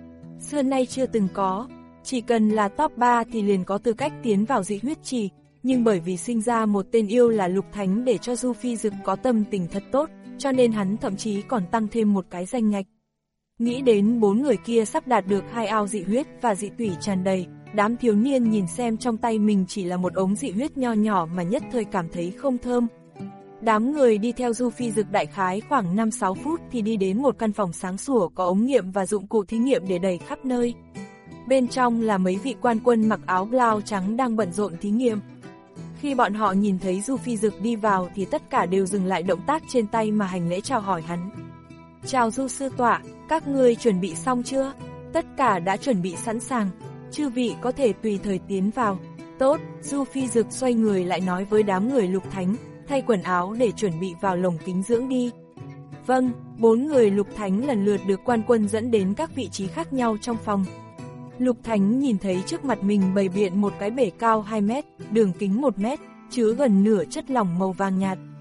Xưa nay chưa từng có, chỉ cần là top ba thì liền có tư cách tiến vào dị huyết trì, nhưng bởi vì sinh ra một tên yêu là Lục Thánh để cho Du Phi Dực có tâm tình thật tốt, cho nên hắn thậm chí còn tăng thêm một cái danh ngạch. Nghĩ đến bốn người kia sắp đạt được hai ao dị huyết và dị tủy tràn đầy, đám thiếu niên nhìn xem trong tay mình chỉ là một ống dị huyết nho nhỏ mà nhất thời cảm thấy không thơm. Đám người đi theo Du Phi Dực đại khái khoảng năm sáu phút thì đi đến một căn phòng sáng sủa có ống nghiệm và dụng cụ thí nghiệm để đầy khắp nơi. Bên trong là mấy vị quan quân mặc áo blau trắng đang bận rộn thí nghiệm. Khi bọn họ nhìn thấy Du Phi Dực đi vào thì tất cả đều dừng lại động tác trên tay mà hành lễ chào hỏi hắn. Chào Du sư tọa, các ngươi chuẩn bị xong chưa? Tất cả đã chuẩn bị sẵn sàng, chư vị có thể tùy thời tiến vào. Tốt, Du Phi Dực xoay người lại nói với đám người Lục Thánh, thay quần áo để chuẩn bị vào lồng kính dưỡng đi. Vâng, bốn người Lục Thánh lần lượt được quan quân dẫn đến các vị trí khác nhau trong phòng. Lục Thánh nhìn thấy trước mặt mình bày biện một cái bể cao hai mét, đường kính một mét, chứa gần nửa chất lỏng màu vàng nhạt.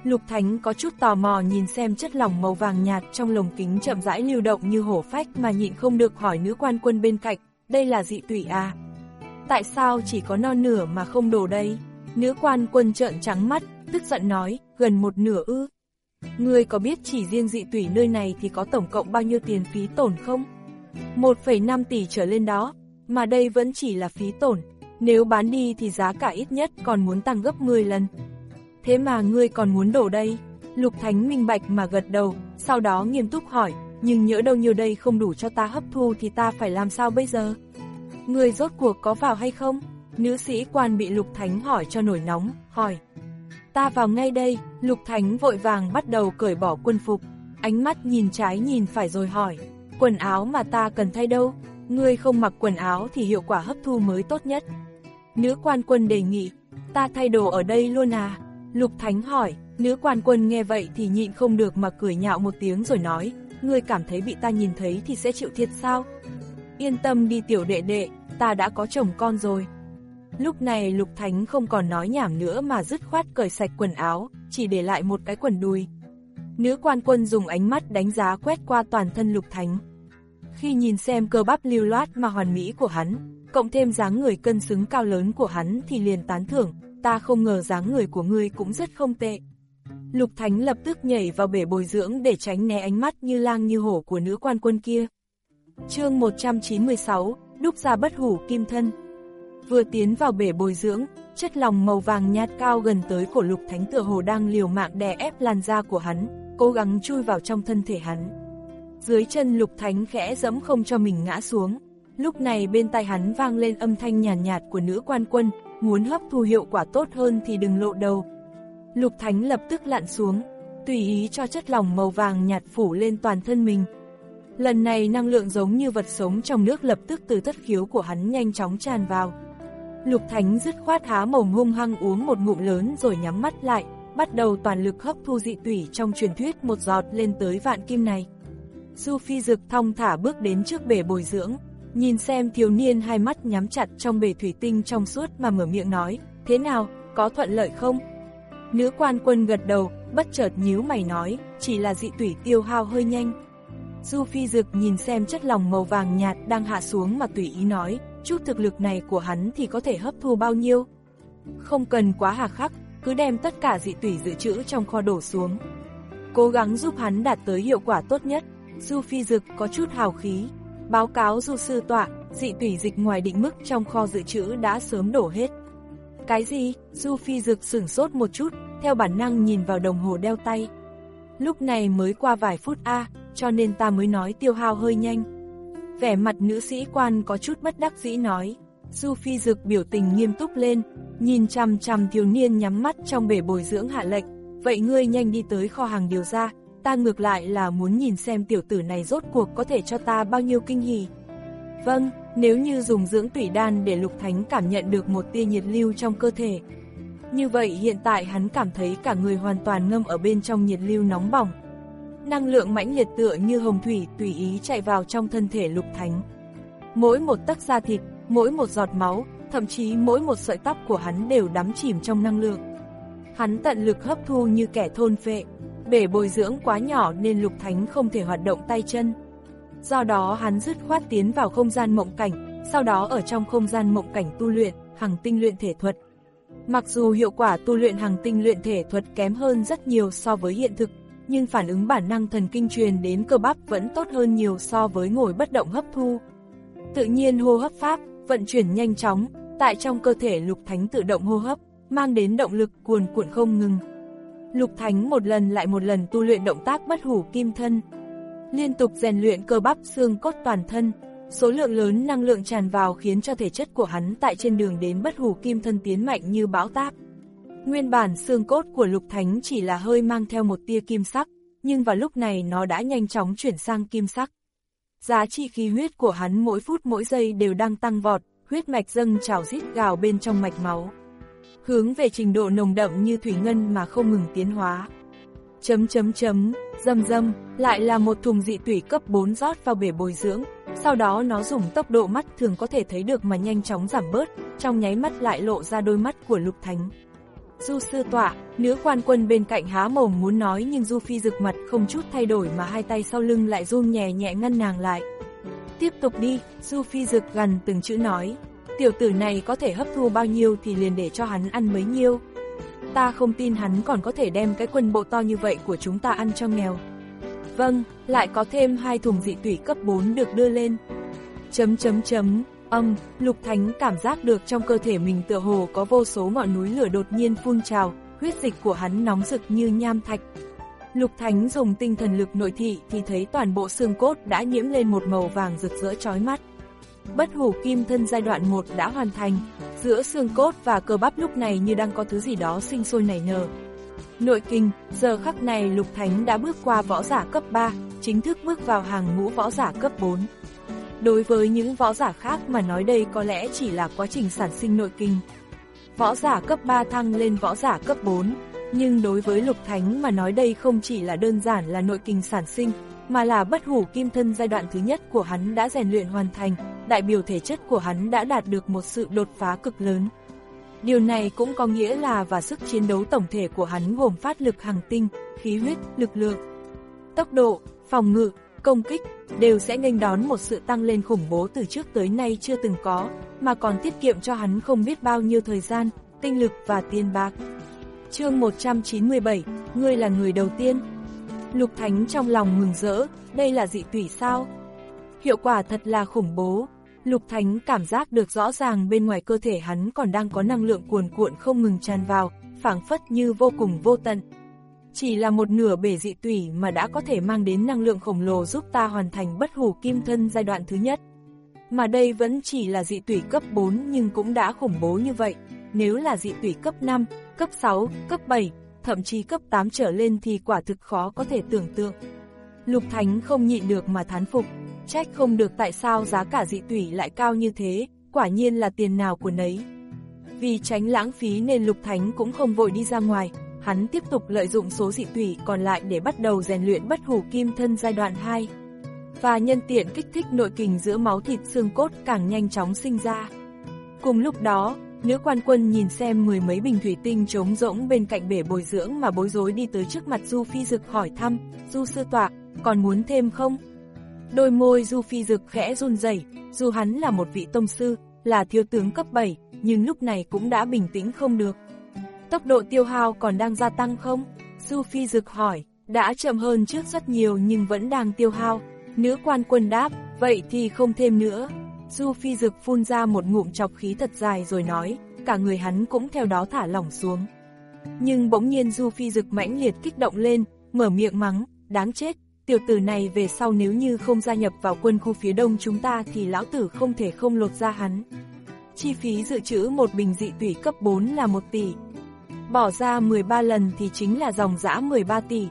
Lục Thánh có chút tò mò nhìn xem chất lỏng màu vàng nhạt trong lồng kính chậm rãi lưu động như hổ phách mà nhịn không được hỏi nữ quan quân bên cạnh, đây là dị tủy à? Tại sao chỉ có non nửa mà không đổ đây? Nữ quan quân trợn trắng mắt, tức giận nói, gần một nửa ư. Ngươi có biết chỉ riêng dị tủy nơi này thì có tổng cộng bao nhiêu tiền phí tổn không? một phẩy năm tỷ trở lên đó, mà đây vẫn chỉ là phí tổn, nếu bán đi thì giá cả ít nhất còn muốn tăng gấp mười lần. Thế mà ngươi còn muốn đổ đây? Lục Thánh minh bạch mà gật đầu, sau đó nghiêm túc hỏi, nhưng nhỡ đâu nhiêu đây không đủ cho ta hấp thu thì ta phải làm sao bây giờ? Ngươi rốt cuộc có vào hay không? Nữ sĩ quan bị Lục Thánh hỏi cho nổi nóng, hỏi. Ta vào ngay đây. Lục Thánh vội vàng bắt đầu cởi bỏ quân phục, ánh mắt nhìn trái nhìn phải rồi hỏi, quần áo mà ta cần thay đâu? Ngươi không mặc quần áo thì hiệu quả hấp thu mới tốt nhất. Nữ quan quân đề nghị, ta thay đồ ở đây luôn à? Lục Thánh hỏi. Nữ quan quân nghe vậy thì nhịn không được mà cười nhạo một tiếng rồi nói, ngươi cảm thấy bị ta nhìn thấy thì sẽ chịu thiệt sao? Yên tâm đi tiểu đệ đệ, ta đã có chồng con rồi. Lúc này Lục Thánh không còn nói nhảm nữa mà dứt khoát cởi sạch quần áo, chỉ để lại một cái quần đùi. Nữ quan quân dùng ánh mắt đánh giá quét qua toàn thân Lục Thánh. Khi nhìn xem cơ bắp lưu loát mà hoàn mỹ của hắn, cộng thêm dáng người cân xứng cao lớn của hắn thì liền tán thưởng, ta không ngờ dáng người của ngươi cũng rất không tệ. Lục Thánh lập tức nhảy vào bể bồi dưỡng để tránh né ánh mắt như lang như hổ của nữ quan quân kia. Chương một trăm chín mươi sáu, đúc ra bất hủ kim thân. Vừa tiến vào bể bồi dưỡng, chất lỏng màu vàng nhạt cao gần tới cổ Lục Thánh tựa hồ đang liều mạng đè ép làn da của hắn, cố gắng chui vào trong thân thể hắn. Dưới chân Lục Thánh khẽ giẫm không cho mình ngã xuống. Lúc này bên tai hắn vang lên âm thanh nhàn nhạt, nhạt của nữ quan quân, muốn hấp thu hiệu quả tốt hơn thì đừng lộ đầu. Lục Thánh lập tức lặn xuống, tùy ý cho chất lỏng màu vàng nhạt phủ lên toàn thân mình. Lần này năng lượng giống như vật sống trong nước lập tức từ thất khiếu của hắn nhanh chóng tràn vào. Lục Thánh dứt khoát há mồm hung hăng uống một ngụm lớn rồi nhắm mắt lại, bắt đầu toàn lực hấp thu dị tủy trong truyền thuyết một giọt lên tới vạn kim này. Du Phi Dực thong thả bước đến trước bể bồi dưỡng, nhìn xem thiếu niên hai mắt nhắm chặt trong bể thủy tinh trong suốt mà mở miệng nói, thế nào, có thuận lợi không? Nữ quan quân gật đầu, bất chợt nhíu mày nói, chỉ là dị tủy tiêu hao hơi nhanh. Du Phi Dực nhìn xem chất lỏng màu vàng nhạt đang hạ xuống mà tùy ý nói, chút thực lực này của hắn thì có thể hấp thu bao nhiêu? Không cần quá hà khắc, cứ đem tất cả dị tủy dự trữ trong kho đổ xuống. Cố gắng giúp hắn đạt tới hiệu quả tốt nhất. Du Phi Dực có chút hào khí, báo cáo Du sư tọa, dị tủy dịch ngoài định mức trong kho dự trữ đã sớm đổ hết. Cái gì? Du Phi Dực sửng sốt một chút, theo bản năng nhìn vào đồng hồ đeo tay. Lúc này mới qua vài phút a, à, cho nên ta mới nói tiêu hao hơi nhanh. Vẻ mặt nữ sĩ quan có chút bất đắc dĩ nói. Du Phi Dực biểu tình nghiêm túc lên, nhìn chằm chằm thiếu niên nhắm mắt trong bể bồi dưỡng hạ lệnh, vậy ngươi nhanh đi tới kho hàng điều ra, ta ngược lại là muốn nhìn xem tiểu tử này rốt cuộc có thể cho ta bao nhiêu kinh hỉ. Vâng, nếu như dùng dưỡng tủy đan để Lục Thánh cảm nhận được một tia nhiệt lưu trong cơ thể. Như vậy hiện tại hắn cảm thấy cả người hoàn toàn ngâm ở bên trong nhiệt lưu nóng bỏng. Năng lượng mãnh liệt tựa như hồng thủy tùy ý chạy vào trong thân thể Lục Thánh. Mỗi một tấc da thịt, mỗi một giọt máu, thậm chí mỗi một sợi tóc của hắn đều đắm chìm trong năng lượng. Hắn tận lực hấp thu như kẻ thôn phệ. Bể bồi dưỡng quá nhỏ nên Lục Thánh không thể hoạt động tay chân. Do đó hắn dứt khoát tiến vào không gian mộng cảnh, sau đó ở trong không gian mộng cảnh tu luyện hằng tinh luyện thể thuật. Mặc dù hiệu quả tu luyện hằng tinh luyện thể thuật kém hơn rất nhiều so với hiện thực, nhưng phản ứng bản năng thần kinh truyền đến cơ bắp vẫn tốt hơn nhiều so với ngồi bất động hấp thu. Tự nhiên hô hấp pháp, vận chuyển nhanh chóng, tại trong cơ thể Lục Thánh tự động hô hấp, mang đến động lực cuồn cuộn không ngừng. Lục Thánh một lần lại một lần tu luyện động tác bất hủ kim thân, liên tục rèn luyện cơ bắp xương cốt toàn thân, số lượng lớn năng lượng tràn vào khiến cho thể chất của hắn tại trên đường đến bất hủ kim thân tiến mạnh như bão táp. Nguyên bản xương cốt của Lục Thánh chỉ là hơi mang theo một tia kim sắc, nhưng vào lúc này nó đã nhanh chóng chuyển sang kim sắc. Giá trị khí huyết của hắn mỗi phút mỗi giây đều đang tăng vọt, huyết mạch dâng trào rít gào bên trong mạch máu, hướng về trình độ nồng đậm như thủy ngân mà không ngừng tiến hóa. Chấm chấm chấm, dầm dầm, lại là một thùng dị tủy cấp bốn rót vào bể bồi dưỡng, sau đó nó dùng tốc độ mắt thường có thể thấy được mà nhanh chóng giảm bớt, trong nháy mắt lại lộ ra đôi mắt của Lục Thánh. Du sư tọa, nữ quan quân bên cạnh há mồm muốn nói nhưng Du Phi Dực mặt không chút thay đổi mà hai tay sau lưng lại run nhẹ nhẹ ngăn nàng lại. Tiếp tục đi, Du Phi Dực gần từng chữ nói. Tiểu tử này có thể hấp thu bao nhiêu thì liền để cho hắn ăn bấy nhiêu. Ta không tin hắn còn có thể đem cái quân bộ to như vậy của chúng ta ăn cho nghèo. Vâng, lại có thêm hai thùng dị tủy cấp bốn được đưa lên. Chấm chấm chấm, âm, Lục Thánh cảm giác được trong cơ thể mình tựa hồ có vô số ngọn núi lửa đột nhiên phun trào, huyết dịch của hắn nóng rực như nham thạch. Lục Thánh dùng tinh thần lực nội thị thì thấy toàn bộ xương cốt đã nhiễm lên một màu vàng rực rỡ chói mắt. Bất hủ kim thân giai đoạn một đã hoàn thành, giữa xương cốt và cơ bắp lúc này như đang có thứ gì đó sinh sôi nảy nở. Nội kinh, giờ khắc này Lục Thánh đã bước qua võ giả cấp ba, chính thức bước vào hàng ngũ võ giả cấp bốn. Đối với những võ giả khác mà nói đây có lẽ chỉ là quá trình sản sinh nội kinh. Võ giả cấp ba thăng lên võ giả cấp bốn, nhưng đối với Lục Thánh mà nói đây không chỉ là đơn giản là nội kinh sản sinh, mà là bất hủ kim thân giai đoạn thứ nhất của hắn đã rèn luyện hoàn thành, đại biểu thể chất của hắn đã đạt được một sự đột phá cực lớn. Điều này cũng có nghĩa là và sức chiến đấu tổng thể của hắn gồm phát lực hằng tinh, khí huyết, lực lượng, tốc độ, phòng ngự, công kích, đều sẽ nghênh đón một sự tăng lên khủng bố từ trước tới nay chưa từng có, mà còn tiết kiệm cho hắn không biết bao nhiêu thời gian, tinh lực và tiền bạc. Chương một trăm chín mươi bảy, ngươi là người đầu tiên. Lục Thánh trong lòng mừng rỡ, đây là dị tủy sao? Hiệu quả thật là khủng bố. Lục Thánh cảm giác được rõ ràng bên ngoài cơ thể hắn còn đang có năng lượng cuồn cuộn không ngừng tràn vào, phảng phất như vô cùng vô tận. Chỉ là một nửa bể dị tủy mà đã có thể mang đến năng lượng khổng lồ giúp ta hoàn thành bất hủ kim thân giai đoạn thứ nhất. Mà đây vẫn chỉ là dị tủy cấp bốn nhưng cũng đã khủng bố như vậy. Nếu là dị tủy cấp năm, cấp sáu, cấp bảy, thậm chí cấp tám trở lên thì quả thực khó có thể tưởng tượng. Lục Thánh không nhịn được mà thán phục, trách không được tại sao giá cả dị tủy lại cao như thế, quả nhiên là tiền nào của nấy. Vì tránh lãng phí nên Lục Thánh cũng không vội đi ra ngoài, hắn tiếp tục lợi dụng số dị tủy còn lại để bắt đầu rèn luyện bất hủ kim thân giai đoạn hai. Và nhân tiện kích thích nội kình giữa máu thịt xương cốt càng nhanh chóng sinh ra. Cùng lúc đó, nữ quan quân nhìn xem mười mấy bình thủy tinh trống rỗng bên cạnh bể bồi dưỡng mà bối rối đi tới trước mặt Du Phi Dực hỏi thăm, Du sư tọa, còn muốn thêm không? Đôi môi Du Phi Dực khẽ run rẩy, dù hắn là một vị tông sư, là thiếu tướng cấp bảy, nhưng lúc này cũng đã bình tĩnh không được. Tốc độ tiêu hao còn đang gia tăng không? Du Phi Dực hỏi, đã chậm hơn trước rất nhiều nhưng vẫn đang tiêu hao. Nữ quan quân đáp, vậy thì không thêm nữa. Du Phi Dực phun ra một ngụm chọc khí thật dài rồi nói, cả người hắn cũng theo đó thả lỏng xuống. Nhưng bỗng nhiên Du Phi Dực mãnh liệt kích động lên, mở miệng mắng, đáng chết, tiểu tử này về sau nếu như không gia nhập vào quân khu phía đông chúng ta thì lão tử không thể không lột ra hắn. Chi phí dự trữ một bình dị tủy cấp bốn là một tỷ. Bỏ ra mười ba lần thì chính là dòng dã mười ba tỷ.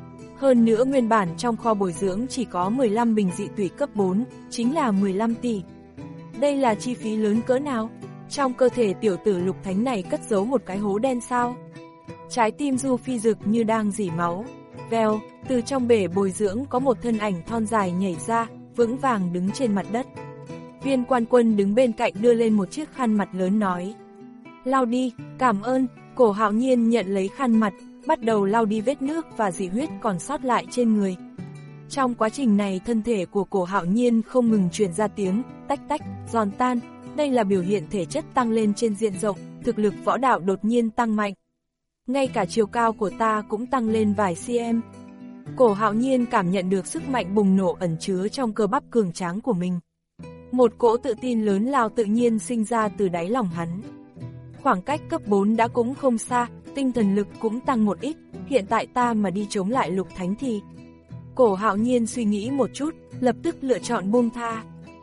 Hơn nữa nguyên bản trong kho bồi dưỡng chỉ có mười lăm bình dị tủy cấp bốn, chính là mười lăm tỷ. Đây là chi phí lớn cỡ nào? Trong cơ thể tiểu tử Lục Thánh này cất giấu một cái hố đen sao? Trái tim Du Phi Dực như đang rỉ máu. Vèo, từ trong bể bồi dưỡng có một thân ảnh thon dài nhảy ra, vững vàng đứng trên mặt đất. Viên quan quân đứng bên cạnh đưa lên một chiếc khăn mặt lớn nói. Lau đi, cảm ơn. Cổ Hạo Nhiên nhận lấy khăn mặt, bắt đầu lau đi vết nước và dị huyết còn sót lại trên người. Trong quá trình này thân thể của Cổ Hạo Nhiên không ngừng truyền ra tiếng tách tách, giòn tan, đây là biểu hiện thể chất tăng lên trên diện rộng, thực lực võ đạo đột nhiên tăng mạnh. Ngay cả chiều cao của ta cũng tăng lên vài cm. Cổ Hạo Nhiên cảm nhận được sức mạnh bùng nổ ẩn chứa trong cơ bắp cường tráng của mình. Một cỗ tự tin lớn lao tự nhiên sinh ra từ đáy lòng hắn. Khoảng cách cấp bốn đã cũng không xa, tinh thần lực cũng tăng một ít, hiện tại ta mà đi chống lại Lục Thánh thì... Cổ Hạo Nhiên suy nghĩ một chút, lập tức lựa chọn buông tha.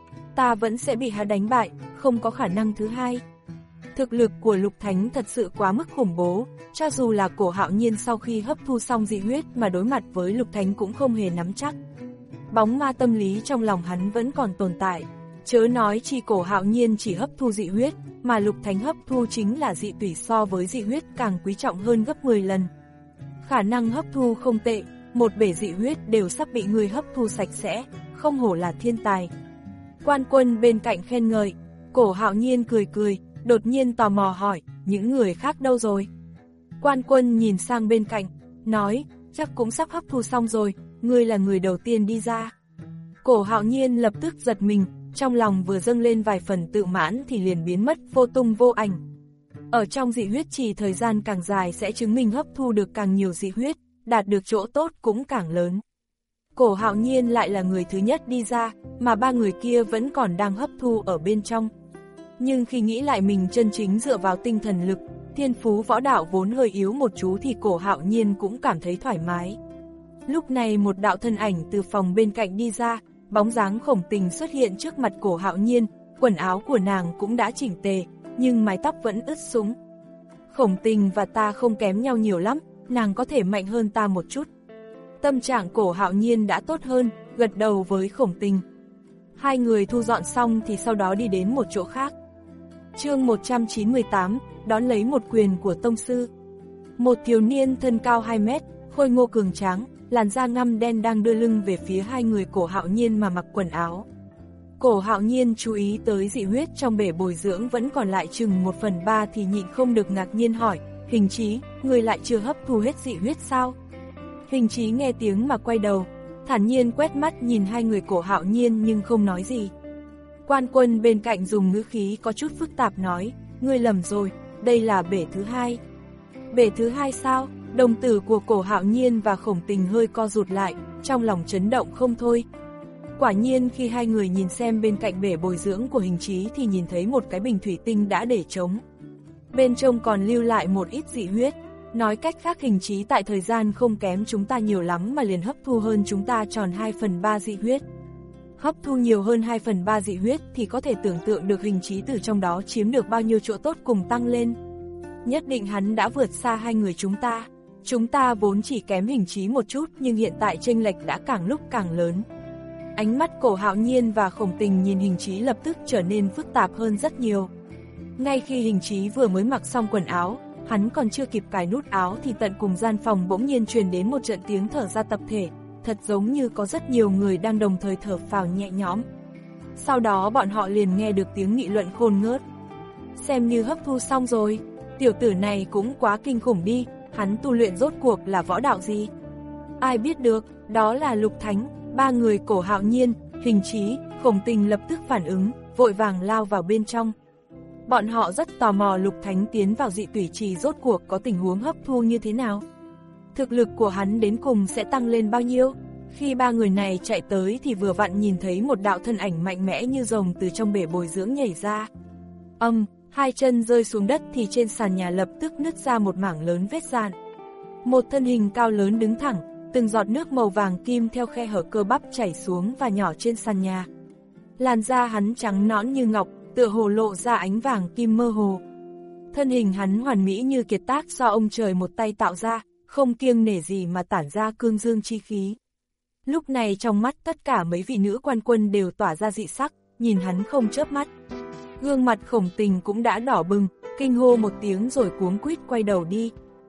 Ta vẫn sẽ bị hắn đánh bại, không có khả năng thứ hai. Thực lực của Lục Thánh thật sự quá mức khủng bố, cho dù là Cổ Hạo Nhiên sau khi hấp thu xong dị huyết mà đối mặt với Lục Thánh cũng không hề nắm chắc. Bóng ma tâm lý trong lòng hắn vẫn còn tồn tại. Chớ nói chỉ Cổ Hạo Nhiên chỉ hấp thu dị huyết, mà Lục Thánh hấp thu chính là dị tủy so với dị huyết càng quý trọng hơn gấp mười lần. Khả năng hấp thu không tệ, một bể dị huyết đều sắp bị người hấp thu sạch sẽ, không hổ là thiên tài. Quan quân bên cạnh khen ngợi, Cổ Hạo Nhiên cười cười, đột nhiên tò mò hỏi, những người khác đâu rồi? Quan Quân nhìn sang bên cạnh, nói, chắc cũng sắp hấp thu xong rồi, ngươi là người đầu tiên đi ra. Cổ Hạo Nhiên lập tức giật mình, trong lòng vừa dâng lên vài phần tự mãn thì liền biến mất vô tung vô ảnh. Ở trong dị huyết trì thời gian càng dài sẽ chứng minh hấp thu được càng nhiều dị huyết, đạt được chỗ tốt cũng càng lớn. Cổ Hạo Nhiên lại là người thứ nhất đi ra, mà ba người kia vẫn còn đang hấp thu ở bên trong. Nhưng khi nghĩ lại mình chân chính dựa vào tinh thần lực, thiên phú võ đạo vốn hơi yếu một chú thì Cổ Hạo Nhiên cũng cảm thấy thoải mái. Lúc này một đạo thân ảnh từ phòng bên cạnh đi ra, bóng dáng Khổng Tình xuất hiện trước mặt Cổ Hạo Nhiên, quần áo của nàng cũng đã chỉnh tề, nhưng mái tóc vẫn ướt sũng. Khổng Tình và ta không kém nhau nhiều lắm, nàng có thể mạnh hơn ta một chút. Tâm trạng Cổ Hạo Nhiên đã tốt hơn, gật đầu với Khổng Tình. Hai người thu dọn xong thì sau đó đi đến một chỗ khác. Chương một trăm chín mươi tám, đón lấy một quyền của tông sư. Một thiếu niên thân cao hai mét, khôi ngô cường tráng, làn da ngăm đen đang đưa lưng về phía hai người Cổ Hạo Nhiên mà mặc quần áo. Cổ Hạo Nhiên chú ý tới dị huyết trong bể bồi dưỡng vẫn còn lại chừng một phần ba thì nhịn không được ngạc nhiên hỏi, Hình Chí, người lại chưa hấp thu hết dị huyết sao? Hình Chí nghe tiếng mà quay đầu, thản nhiên quét mắt nhìn hai người Cổ Hạo Nhiên nhưng không nói gì. Quan Quân bên cạnh dùng ngữ khí có chút phức tạp nói, ngươi lầm rồi, đây là bể thứ hai. Bể thứ hai sao? Đồng tử của Cổ Hạo Nhiên và Khổng Tình hơi co rụt lại, trong lòng chấn động không thôi. Quả nhiên khi hai người nhìn xem bên cạnh bể bồi dưỡng của Hình Chí thì nhìn thấy một cái bình thủy tinh đã để trống. Bên trong còn lưu lại một ít dị huyết, nói cách khác Hình Chí tại thời gian không kém chúng ta nhiều lắm mà liền hấp thu hơn chúng ta tròn hai phần ba dị huyết. Hấp thu nhiều hơn hai phần ba dị huyết thì có thể tưởng tượng được Hình Chí từ trong đó chiếm được bao nhiêu chỗ tốt cùng tăng lên. Nhất định hắn đã vượt xa hai người chúng ta. Chúng ta vốn chỉ kém Hình Chí một chút nhưng hiện tại chênh lệch đã càng lúc càng lớn. Ánh mắt Cổ Hạo Nhiên và Khổng Tình nhìn Hình Chí lập tức trở nên phức tạp hơn rất nhiều. Ngay khi Hình Chí vừa mới mặc xong quần áo, hắn còn chưa kịp cài nút áo thì tận cùng gian phòng bỗng nhiên truyền đến một trận tiếng thở ra tập thể, thật giống như có rất nhiều người đang đồng thời thở phào nhẹ nhõm. Sau đó bọn họ liền nghe được tiếng nghị luận khôn ngớt. Xem như hấp thu xong rồi, tiểu tử này cũng quá kinh khủng đi, hắn tu luyện rốt cuộc là võ đạo gì? Ai biết được, đó là Lục Thánh. Ba người Cổ Hạo Nhiên, Hình Chí, Khổng Tình lập tức phản ứng, vội vàng lao vào bên trong. Bọn họ rất tò mò Lục Thánh tiến vào dị tủy trì rốt cuộc có tình huống hấp thu như thế nào. Thực lực của hắn đến cùng sẽ tăng lên bao nhiêu? Khi ba người này chạy tới thì vừa vặn nhìn thấy một đạo thân ảnh mạnh mẽ như rồng từ trong bể bồi dưỡng nhảy ra. Âm, um, hai chân rơi xuống đất thì trên sàn nhà lập tức nứt ra một mảng lớn vết dạn. Một thân hình cao lớn đứng thẳng, từng giọt nước màu vàng kim theo khe hở cơ bắp chảy xuống và nhỏ trên sàn nhà. Làn da hắn trắng nõn như ngọc, tựa hồ lộ ra ánh vàng kim mơ hồ. Thân hình hắn hoàn mỹ như kiệt tác do ông trời một tay tạo ra, không kiêng nể gì mà tản ra cương dương chi khí. Lúc này trong mắt tất cả mấy vị nữ quan quân đều tỏa ra dị sắc, nhìn hắn không chớp mắt. Gương mặt Khổng Tình cũng đã đỏ bừng, kinh hô một tiếng rồi cuống quýt quay đầu đi.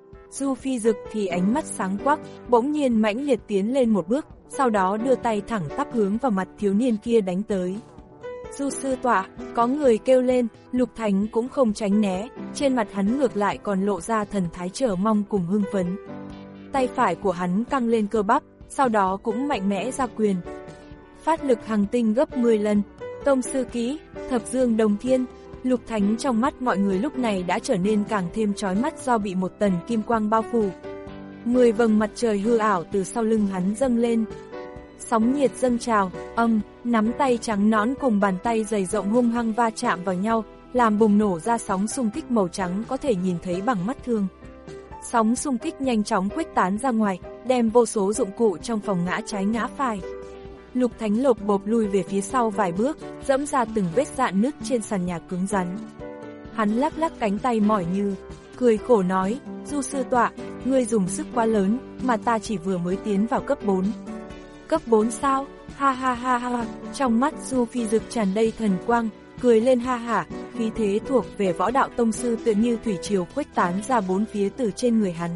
Du Phi Dực thì ánh mắt sáng quắc, bỗng nhiên mãnh liệt tiến lên một bước, sau đó đưa tay thẳng tắp hướng vào mặt thiếu niên kia đánh tới. Du sư tọa, có người kêu lên, Lục Thánh cũng không tránh né, trên mặt hắn ngược lại còn lộ ra thần thái chờ mong cùng hưng phấn. Tay phải của hắn căng lên cơ bắp, sau đó cũng mạnh mẽ ra quyền. Phát lực hằng tinh gấp mười lần, tông sư kỹ, thập dương đồng thiên. Lục Thánh trong mắt mọi người lúc này đã trở nên càng thêm chói mắt do bị một tầng kim quang bao phủ. Mười vầng mặt trời hư ảo từ sau lưng hắn dâng lên. Sóng nhiệt dâng trào, âm, nắm tay trắng nõn cùng bàn tay dày rộng hung hăng va chạm vào nhau, làm bùng nổ ra sóng xung kích màu trắng có thể nhìn thấy bằng mắt thường. Sóng xung kích nhanh chóng khuếch tán ra ngoài, đem vô số dụng cụ trong phòng ngã trái ngã phải. Lục Thánh lộp bộp lùi về phía sau vài bước, dẫm ra từng vết rạn nứt trên sàn nhà cứng rắn. Hắn lắc lắc cánh tay mỏi như, cười khổ nói, Du sư tọa, ngươi dùng sức quá lớn, mà ta chỉ vừa mới tiến vào cấp bốn. Cấp bốn sao? Ha ha ha ha, trong mắt Du Phi Dực tràn đầy thần quang, cười lên ha hả, khí thế thuộc về võ đạo tông sư tựa như thủy triều khuếch tán ra bốn phía từ trên người hắn.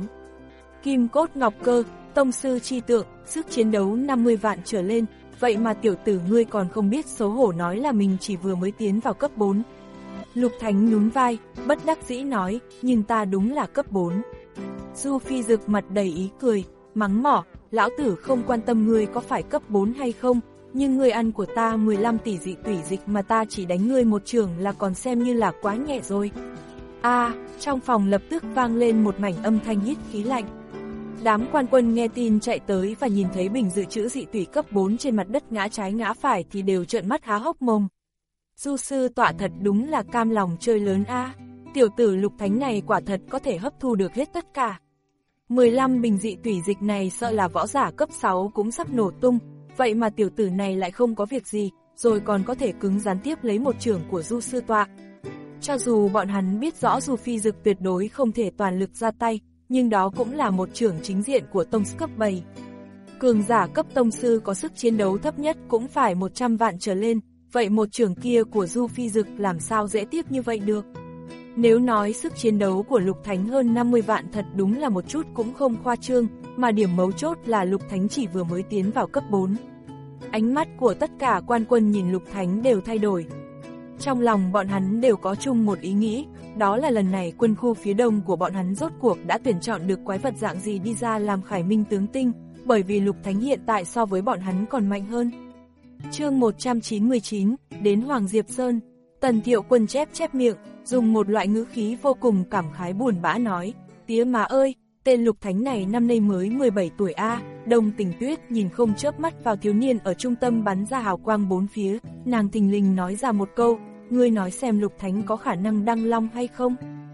Kim cốt ngọc cơ, tông sư chi tượng, sức chiến đấu năm mươi vạn trở lên, vậy mà tiểu tử ngươi còn không biết xấu hổ nói là mình chỉ vừa mới tiến vào cấp bốn. Lục Thánh nhún vai, bất đắc dĩ nói, nhưng ta đúng là cấp bốn. Du Phi Dực mặt đầy ý cười, mắng mỏ, lão tử không quan tâm ngươi có phải cấp bốn hay không, nhưng ngươi ăn của ta mười lăm tỷ dị tủy dịch mà ta chỉ đánh ngươi một trường là còn xem như là quá nhẹ rồi. A, à, trong phòng lập tức vang lên một mảnh âm thanh hít khí lạnh. Đám quan quân nghe tin chạy tới và nhìn thấy bình dự trữ dị tủy cấp bốn trên mặt đất ngã trái ngã phải thì đều trợn mắt há hốc mồm. Du sư tọa thật đúng là cam lòng chơi lớn a. À. Tiểu tử Lục Thánh này quả thật có thể hấp thu được hết tất cả. mười lăm bình dị tủy dịch này sợ là võ giả cấp sáu cũng sắp nổ tung, vậy mà tiểu tử này lại không có việc gì, rồi còn có thể cứng rắn tiếp lấy một trưởng của Du sư tọa. Cho dù bọn hắn biết rõ Du Phi Dực tuyệt đối không thể toàn lực ra tay, nhưng đó cũng là một trưởng chính diện của tông sư cấp bảy. Cường giả cấp tông sư có sức chiến đấu thấp nhất cũng phải một trăm vạn trở lên, vậy một trưởng kia của Du Phi Dực làm sao dễ tiếp như vậy được. Nếu nói sức chiến đấu của Lục Thánh hơn năm mươi vạn thật đúng là một chút cũng không khoa trương, mà điểm mấu chốt là Lục Thánh chỉ vừa mới tiến vào cấp bốn. Ánh mắt của tất cả quan quân nhìn Lục Thánh đều thay đổi. Trong lòng bọn hắn đều có chung một ý nghĩ, đó là lần này quân khu phía đông của bọn hắn rốt cuộc đã tuyển chọn được quái vật dạng gì đi ra làm Khải Minh tướng tinh, bởi vì Lục Thánh hiện tại so với bọn hắn còn mạnh hơn. Chương một trăm chín mươi chín, đến Hoàng Diệp Sơn, Tần Thiệu Quân chép chép miệng, dùng một loại ngữ khí vô cùng cảm khái buồn bã nói, tía má ơi, tên Lục Thánh này năm nay mới mười bảy tuổi a. Đông Tình Tuyết nhìn không chớp mắt vào thiếu niên ở trung tâm bắn ra hào quang bốn phía, nàng thình lình nói ra một câu, ngươi nói xem Lục Thánh có khả năng đăng long hay không?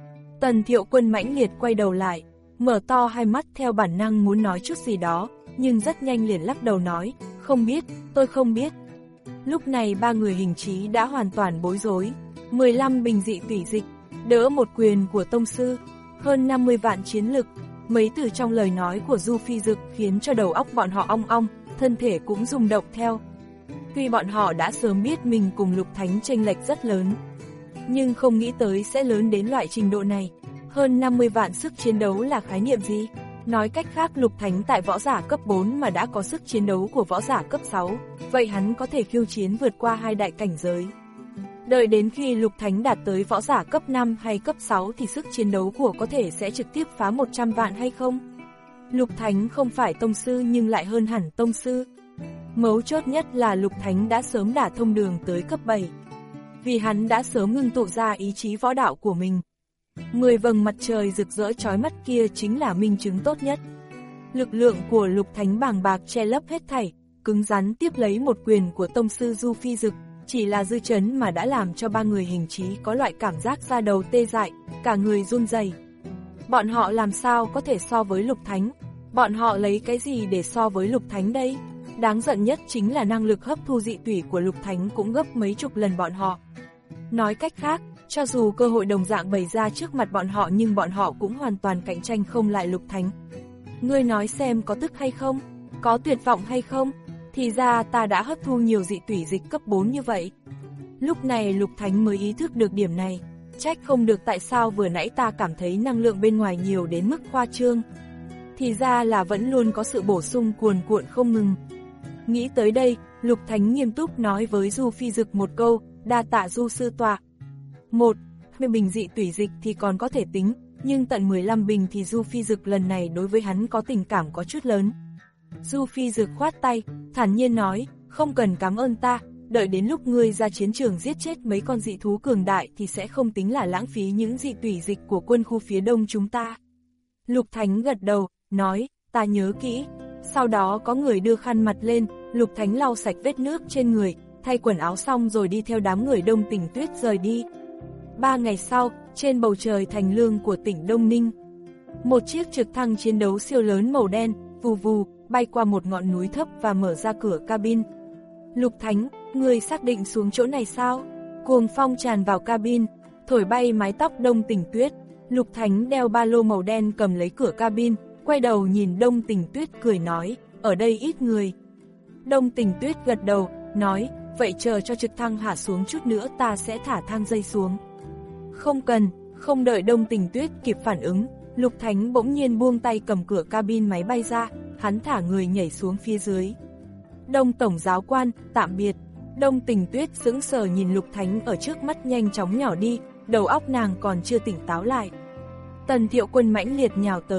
Tần Thiệu Quân mãnh liệt quay đầu lại, mở to hai mắt theo bản năng muốn nói chút gì đó, nhưng rất nhanh liền lắc đầu nói, không biết, tôi không biết. Lúc này ba người hình trí đã hoàn toàn bối rối, mười lăm bình dị tủy dịch, đỡ một quyền của tông sư, hơn năm mươi vạn chiến lực, mấy từ trong lời nói của Du Phi Dực khiến cho đầu óc bọn họ ong ong, thân thể cũng rung động theo. Tuy bọn họ đã sớm biết mình cùng Lục Thánh chênh lệch rất lớn, nhưng không nghĩ tới sẽ lớn đến loại trình độ này. Hơn năm mươi vạn sức chiến đấu là khái niệm gì? Nói cách khác Lục Thánh tại võ giả cấp bốn mà đã có sức chiến đấu của võ giả cấp sáu, vậy hắn có thể khiêu chiến vượt qua hai đại cảnh giới. Đợi đến khi Lục Thánh đạt tới võ giả cấp năm hay cấp sáu thì sức chiến đấu của có thể sẽ trực tiếp phá một trăm vạn hay không? Lục Thánh không phải tông sư nhưng lại hơn hẳn tông sư. Mấu chốt nhất là Lục Thánh đã sớm đả thông đường tới cấp bảy. Vì hắn đã sớm ngưng tụ ra ý chí võ đạo của mình. Mười vầng mặt trời rực rỡ chói mắt kia chính là minh chứng tốt nhất. Lực lượng của Lục Thánh bàng bạc che lấp hết thảy, cứng rắn tiếp lấy một quyền của tông sư Du Phi Dực, chỉ là dư chấn mà đã làm cho ba người hình trí có loại cảm giác da đầu tê dại, cả người run rẩy. Bọn họ làm sao có thể so với Lục Thánh? Bọn họ lấy cái gì để so với Lục Thánh đây? Đáng giận nhất chính là năng lực hấp thu dị tủy của Lục Thánh cũng gấp mấy chục lần bọn họ. Nói cách khác, cho dù cơ hội đồng dạng bày ra trước mặt bọn họ nhưng bọn họ cũng hoàn toàn cạnh tranh không lại Lục Thánh. Ngươi nói xem có tức hay không? Có tuyệt vọng hay không? Thì ra ta đã hấp thu nhiều dị tủy dịch cấp bốn như vậy. Lúc này Lục Thánh mới ý thức được điểm này, trách không được tại sao vừa nãy ta cảm thấy năng lượng bên ngoài nhiều đến mức khoa trương. Thì ra là vẫn luôn có sự bổ sung cuồn cuộn không ngừng. Nghĩ tới đây, Lục Thánh nghiêm túc nói với Du Phi Dực một câu, đa tạ Du sư tọa. Một, mười bình dị tủy dịch thì còn có thể tính, nhưng tận mười lăm bình thì Du Phi Dực lần này đối với hắn có tình cảm có chút lớn. Du Phi Dực khoát tay, thản nhiên nói, không cần cảm ơn ta, đợi đến lúc ngươi ra chiến trường giết chết mấy con dị thú cường đại thì sẽ không tính là lãng phí những dị tủy dịch của quân khu phía đông chúng ta. Lục Thánh gật đầu, nói, ta nhớ kỹ. Sau đó có người đưa khăn mặt lên, Lục Thánh lau sạch vết nước trên người, thay quần áo xong rồi đi theo đám người Đông Tình Tuyết rời đi. Ba ngày sau, trên bầu trời thành lương của tỉnh Đông Ninh, một chiếc trực thăng chiến đấu siêu lớn màu đen, vù vù, bay qua một ngọn núi thấp và mở ra cửa cabin. Lục Thánh, người xác định xuống chỗ này sao? Cuồng phong tràn vào cabin, thổi bay mái tóc Đông Tình Tuyết. Lục Thánh đeo ba lô màu đen cầm lấy cửa cabin, quay đầu nhìn Đông Tình Tuyết cười nói, ở đây ít người. Đông Tình Tuyết gật đầu, nói, vậy chờ cho trực thăng hạ xuống chút nữa ta sẽ thả thang dây xuống. Không cần, không đợi Đông Tình Tuyết kịp phản ứng, Lục Thánh bỗng nhiên buông tay cầm cửa cabin máy bay ra, hắn thả người nhảy xuống phía dưới. Đông Tổng Giáo quan, tạm biệt. Đông Tình Tuyết sững sờ nhìn Lục Thánh ở trước mắt nhanh chóng nhỏ đi, đầu óc nàng còn chưa tỉnh táo lại. Tần Thiệu Quân mãnh liệt nhào tới,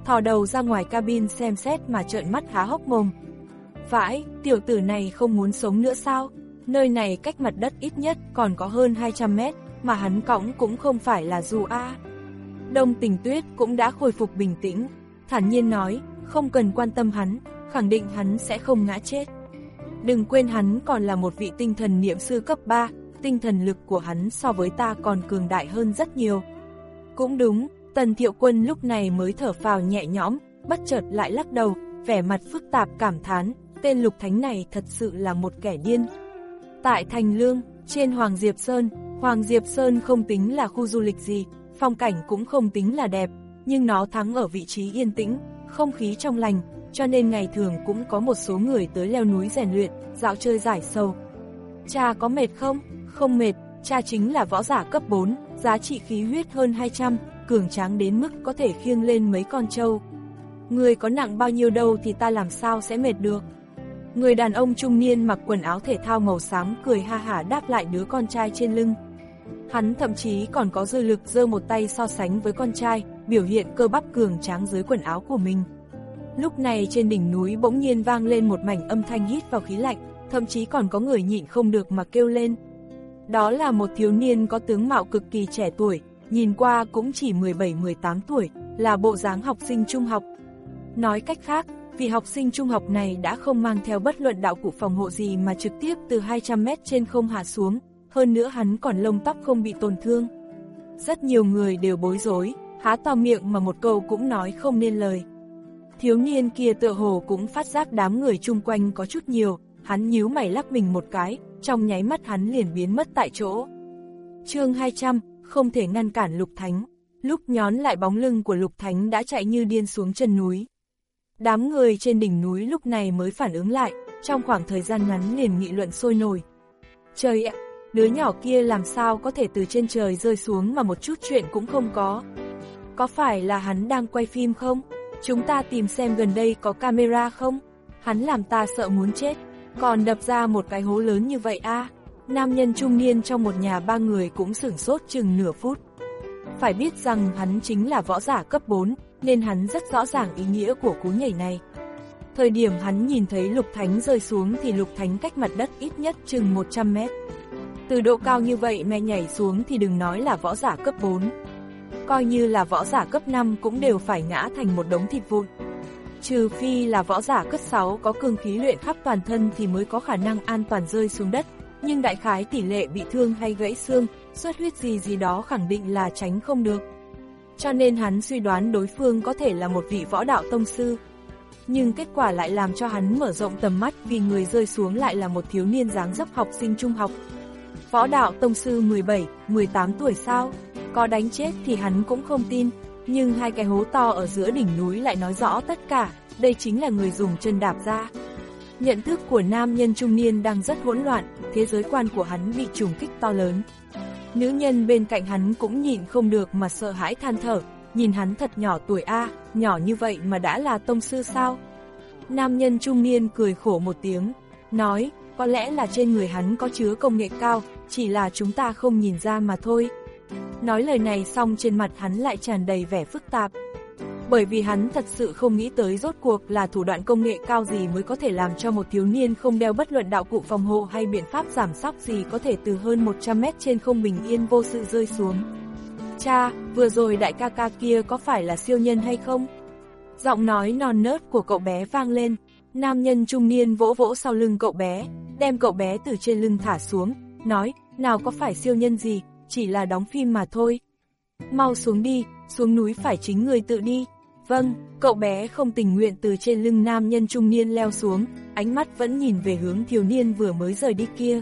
thò đầu ra ngoài cabin xem xét mà trợn mắt há hốc mồm. Vãi, tiểu tử này không muốn sống nữa sao? Nơi này cách mặt đất ít nhất còn có hơn hai trăm mét, mà hắn cõng cũng không phải là dù a. Đông Tình Tuyết cũng đã khôi phục bình tĩnh, thản nhiên nói, không cần quan tâm hắn, khẳng định hắn sẽ không ngã chết. Đừng quên hắn còn là một vị tinh thần niệm sư cấp ba, tinh thần lực của hắn so với ta còn cường đại hơn rất nhiều. Cũng đúng, Tần Thiệu Quân lúc này mới thở phào nhẹ nhõm, bất chợt lại lắc đầu, vẻ mặt phức tạp cảm thán, tên Lục Thánh này thật sự là một kẻ điên. Tại Thành Lương, trên Hoàng Diệp Sơn, Hoàng Diệp Sơn không tính là khu du lịch gì, phong cảnh cũng không tính là đẹp, nhưng nó thắng ở vị trí yên tĩnh, không khí trong lành, cho nên ngày thường cũng có một số người tới leo núi rèn luyện, dạo chơi giải sầu. Cha có mệt không? Không mệt, cha chính là võ giả cấp bốn, giá trị khí huyết hơn hai trăm, cường tráng đến mức có thể khiêng lên mấy con trâu. Người có nặng bao nhiêu đâu thì ta làm sao sẽ mệt được. Người đàn ông trung niên mặc quần áo thể thao màu xám cười ha hả đáp lại đứa con trai trên lưng. Hắn thậm chí còn có dư lực giơ một tay so sánh với con trai, biểu hiện cơ bắp cường tráng dưới quần áo của mình. Lúc này trên đỉnh núi bỗng nhiên vang lên một mảnh âm thanh hít vào khí lạnh, thậm chí còn có người nhịn không được mà kêu lên. Đó là một thiếu niên có tướng mạo cực kỳ trẻ tuổi, nhìn qua cũng chỉ mười bảy mười tám tuổi, là bộ dáng học sinh trung học. Nói cách khác, vì học sinh trung học này đã không mang theo bất luận đạo cụ phòng hộ gì mà trực tiếp từ hai trăm mét trên không hạ xuống, hơn nữa hắn còn lông tóc không bị tổn thương. Rất nhiều người đều bối rối, há to miệng mà một câu cũng nói không nên lời. Thiếu niên kia tựa hồ cũng phát giác đám người chung quanh có chút nhiều, hắn nhíu mày lắc mình một cái, trong nháy mắt hắn liền biến mất tại chỗ. Chương hai trăm, không thể ngăn cản Lục Thánh. Lúc nhón lại bóng lưng của Lục Thánh đã chạy như điên xuống chân núi. Đám người trên đỉnh núi lúc này mới phản ứng lại, trong khoảng thời gian ngắn liền nghị luận sôi nổi. Trời ạ, đứa nhỏ kia làm sao có thể từ trên trời rơi xuống mà một chút chuyện cũng không có. Có phải là hắn đang quay phim không? Chúng ta tìm xem gần đây có camera không? Hắn làm ta sợ muốn chết, còn đập ra một cái hố lớn như vậy a. À? Nam nhân trung niên trong một nhà ba người cũng sửng sốt chừng nửa phút. Phải biết rằng hắn chính là võ giả cấp bốn, nên hắn rất rõ ràng ý nghĩa của cú nhảy này. Thời điểm hắn nhìn thấy Lục Thánh rơi xuống thì Lục Thánh cách mặt đất ít nhất chừng một trăm mét. Từ độ cao như vậy mà nhảy xuống thì đừng nói là võ giả cấp bốn. Coi như là võ giả cấp năm cũng đều phải ngã thành một đống thịt vụn. Trừ phi là võ giả cấp sáu có cương khí luyện khắp toàn thân thì mới có khả năng an toàn rơi xuống đất, nhưng đại khái tỷ lệ bị thương hay gãy xương, xuất huyết gì gì đó khẳng định là tránh không được. Cho nên hắn suy đoán đối phương có thể là một vị võ đạo tông sư. Nhưng kết quả lại làm cho hắn mở rộng tầm mắt vì người rơi xuống lại là một thiếu niên dáng dấp học sinh trung học. Võ đạo tông sư mười bảy, mười tám tuổi sao? Có đánh chết thì hắn cũng không tin, nhưng hai cái hố to ở giữa đỉnh núi lại nói rõ tất cả, đây chính là người dùng chân đạp ra. Nhận thức của nam nhân trung niên đang rất hỗn loạn, thế giới quan của hắn bị trùng kích to lớn. Nữ nhân bên cạnh hắn cũng nhịn không được mà sợ hãi than thở, nhìn hắn thật nhỏ tuổi a, nhỏ như vậy mà đã là tông sư sao? Nam nhân trung niên cười khổ một tiếng, nói, có lẽ là trên người hắn có chứa công nghệ cao, chỉ là chúng ta không nhìn ra mà thôi. Nói lời này xong trên mặt hắn lại tràn đầy vẻ phức tạp. Bởi vì hắn thật sự không nghĩ tới rốt cuộc là thủ đoạn công nghệ cao gì mới có thể làm cho một thiếu niên không đeo bất luận đạo cụ phòng hộ hay biện pháp giảm sóc gì có thể từ hơn một trăm mét trên không bình yên vô sự rơi xuống. Cha, vừa rồi đại ca ca kia có phải là siêu nhân hay không? Giọng nói non nớt của cậu bé vang lên, nam nhân trung niên vỗ vỗ sau lưng cậu bé, đem cậu bé từ trên lưng thả xuống, nói, nào có phải siêu nhân gì, chỉ là đóng phim mà thôi. Mau xuống đi, xuống núi phải chính người tự đi. Vâng, cậu bé không tình nguyện từ trên lưng nam nhân trung niên leo xuống, ánh mắt vẫn nhìn về hướng thiếu niên vừa mới rời đi kia.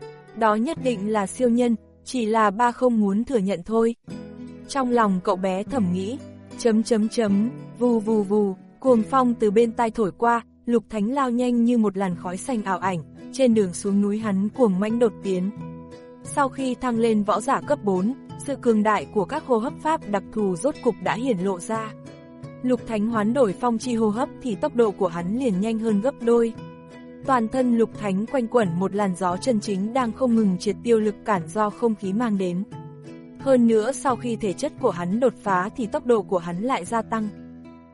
Đó nhất định là siêu nhân, chỉ là ba không muốn thừa nhận thôi. Trong lòng cậu bé thầm nghĩ, chấm chấm chấm, vù vù vù, cuồng phong từ bên tai thổi qua, Lục Thánh lao nhanh như một làn khói xanh ảo ảnh, trên đường xuống núi hắn cuồng mãnh đột tiến. Sau khi thăng lên võ giả cấp bốn, sự cường đại của các hô hấp pháp đặc thù rốt cục đã hiển lộ ra. Lục Thánh hoán đổi phong chi hô hấp thì tốc độ của hắn liền nhanh hơn gấp đôi. Toàn thân Lục Thánh quanh quẩn một làn gió chân chính đang không ngừng triệt tiêu lực cản do không khí mang đến. Hơn nữa sau khi thể chất của hắn đột phá thì tốc độ của hắn lại gia tăng.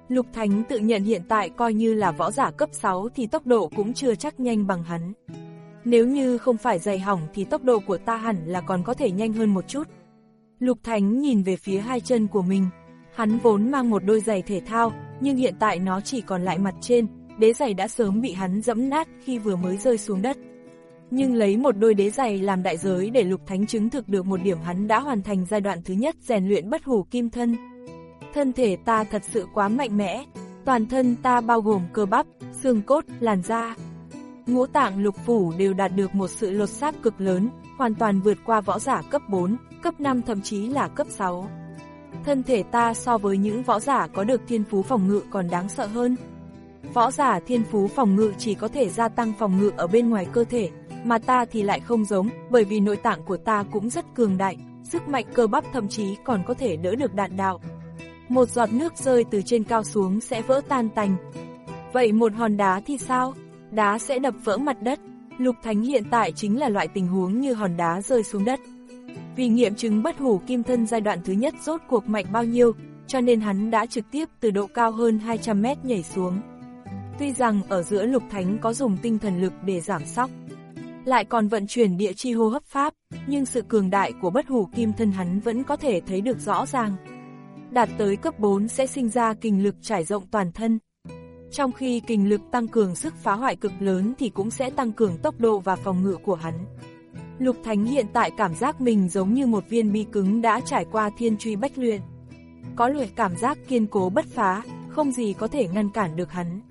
Lục Thánh tự nhận hiện tại coi như là võ giả cấp sáu thì tốc độ cũng chưa chắc nhanh bằng hắn. Nếu như không phải giày hỏng thì tốc độ của ta hẳn là còn có thể nhanh hơn một chút. Lục Thánh nhìn về phía hai chân của mình. Hắn vốn mang một đôi giày thể thao, nhưng hiện tại nó chỉ còn lại mặt trên, đế giày đã sớm bị hắn dẫm nát khi vừa mới rơi xuống đất. Nhưng lấy một đôi đế giày làm đại giới để Lục Thánh chứng thực được một điểm, hắn đã hoàn thành giai đoạn thứ nhất rèn luyện bất hủ kim thân. Thân thể ta thật sự quá mạnh mẽ, toàn thân ta bao gồm cơ bắp, xương cốt, làn da. Ngũ tạng lục phủ đều đạt được một sự lột xác cực lớn, hoàn toàn vượt qua võ giả cấp bốn, cấp năm thậm chí là cấp sáu. Thân thể ta so với những võ giả có được thiên phú phòng ngự còn đáng sợ hơn. Võ giả thiên phú phòng ngự chỉ có thể gia tăng phòng ngự ở bên ngoài cơ thể, mà ta thì lại không giống, bởi vì nội tạng của ta cũng rất cường đại, sức mạnh cơ bắp thậm chí còn có thể đỡ được đạn đạo. Một giọt nước rơi từ trên cao xuống sẽ vỡ tan tành. Vậy một hòn đá thì sao? Đá sẽ đập vỡ mặt đất. Lục Thánh hiện tại chính là loại tình huống như hòn đá rơi xuống đất. Vì nghiệm chứng bất hủ kim thân giai đoạn thứ nhất rốt cuộc mạnh bao nhiêu, cho nên hắn đã trực tiếp từ độ cao hơn hai trăm mét nhảy xuống. Tuy rằng ở giữa Lục Thánh có dùng tinh thần lực để giảm sóc, lại còn vận chuyển địa chi hô hấp pháp, nhưng sự cường đại của bất hủ kim thân hắn vẫn có thể thấy được rõ ràng. Đạt tới cấp bốn sẽ sinh ra kình lực trải rộng toàn thân. Trong khi kình lực tăng cường sức phá hoại cực lớn thì cũng sẽ tăng cường tốc độ và phòng ngự của hắn. Lục Thánh hiện tại cảm giác mình giống như một viên bi cứng đã trải qua thiên truy bách luyện. Có loại cảm giác kiên cố bất phá, không gì có thể ngăn cản được hắn.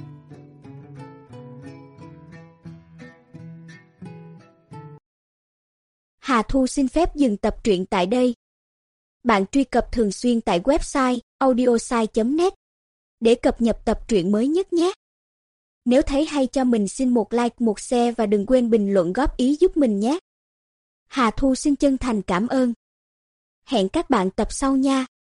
Hà Thu xin phép dừng tập truyện tại đây. Bạn truy cập thường xuyên tại website audiosai chấm net để cập nhật tập truyện mới nhất nhé. Nếu thấy hay cho mình xin một like, một share và đừng quên bình luận góp ý giúp mình nhé. Hà Thu xin chân thành cảm ơn. Hẹn các bạn tập sau nha.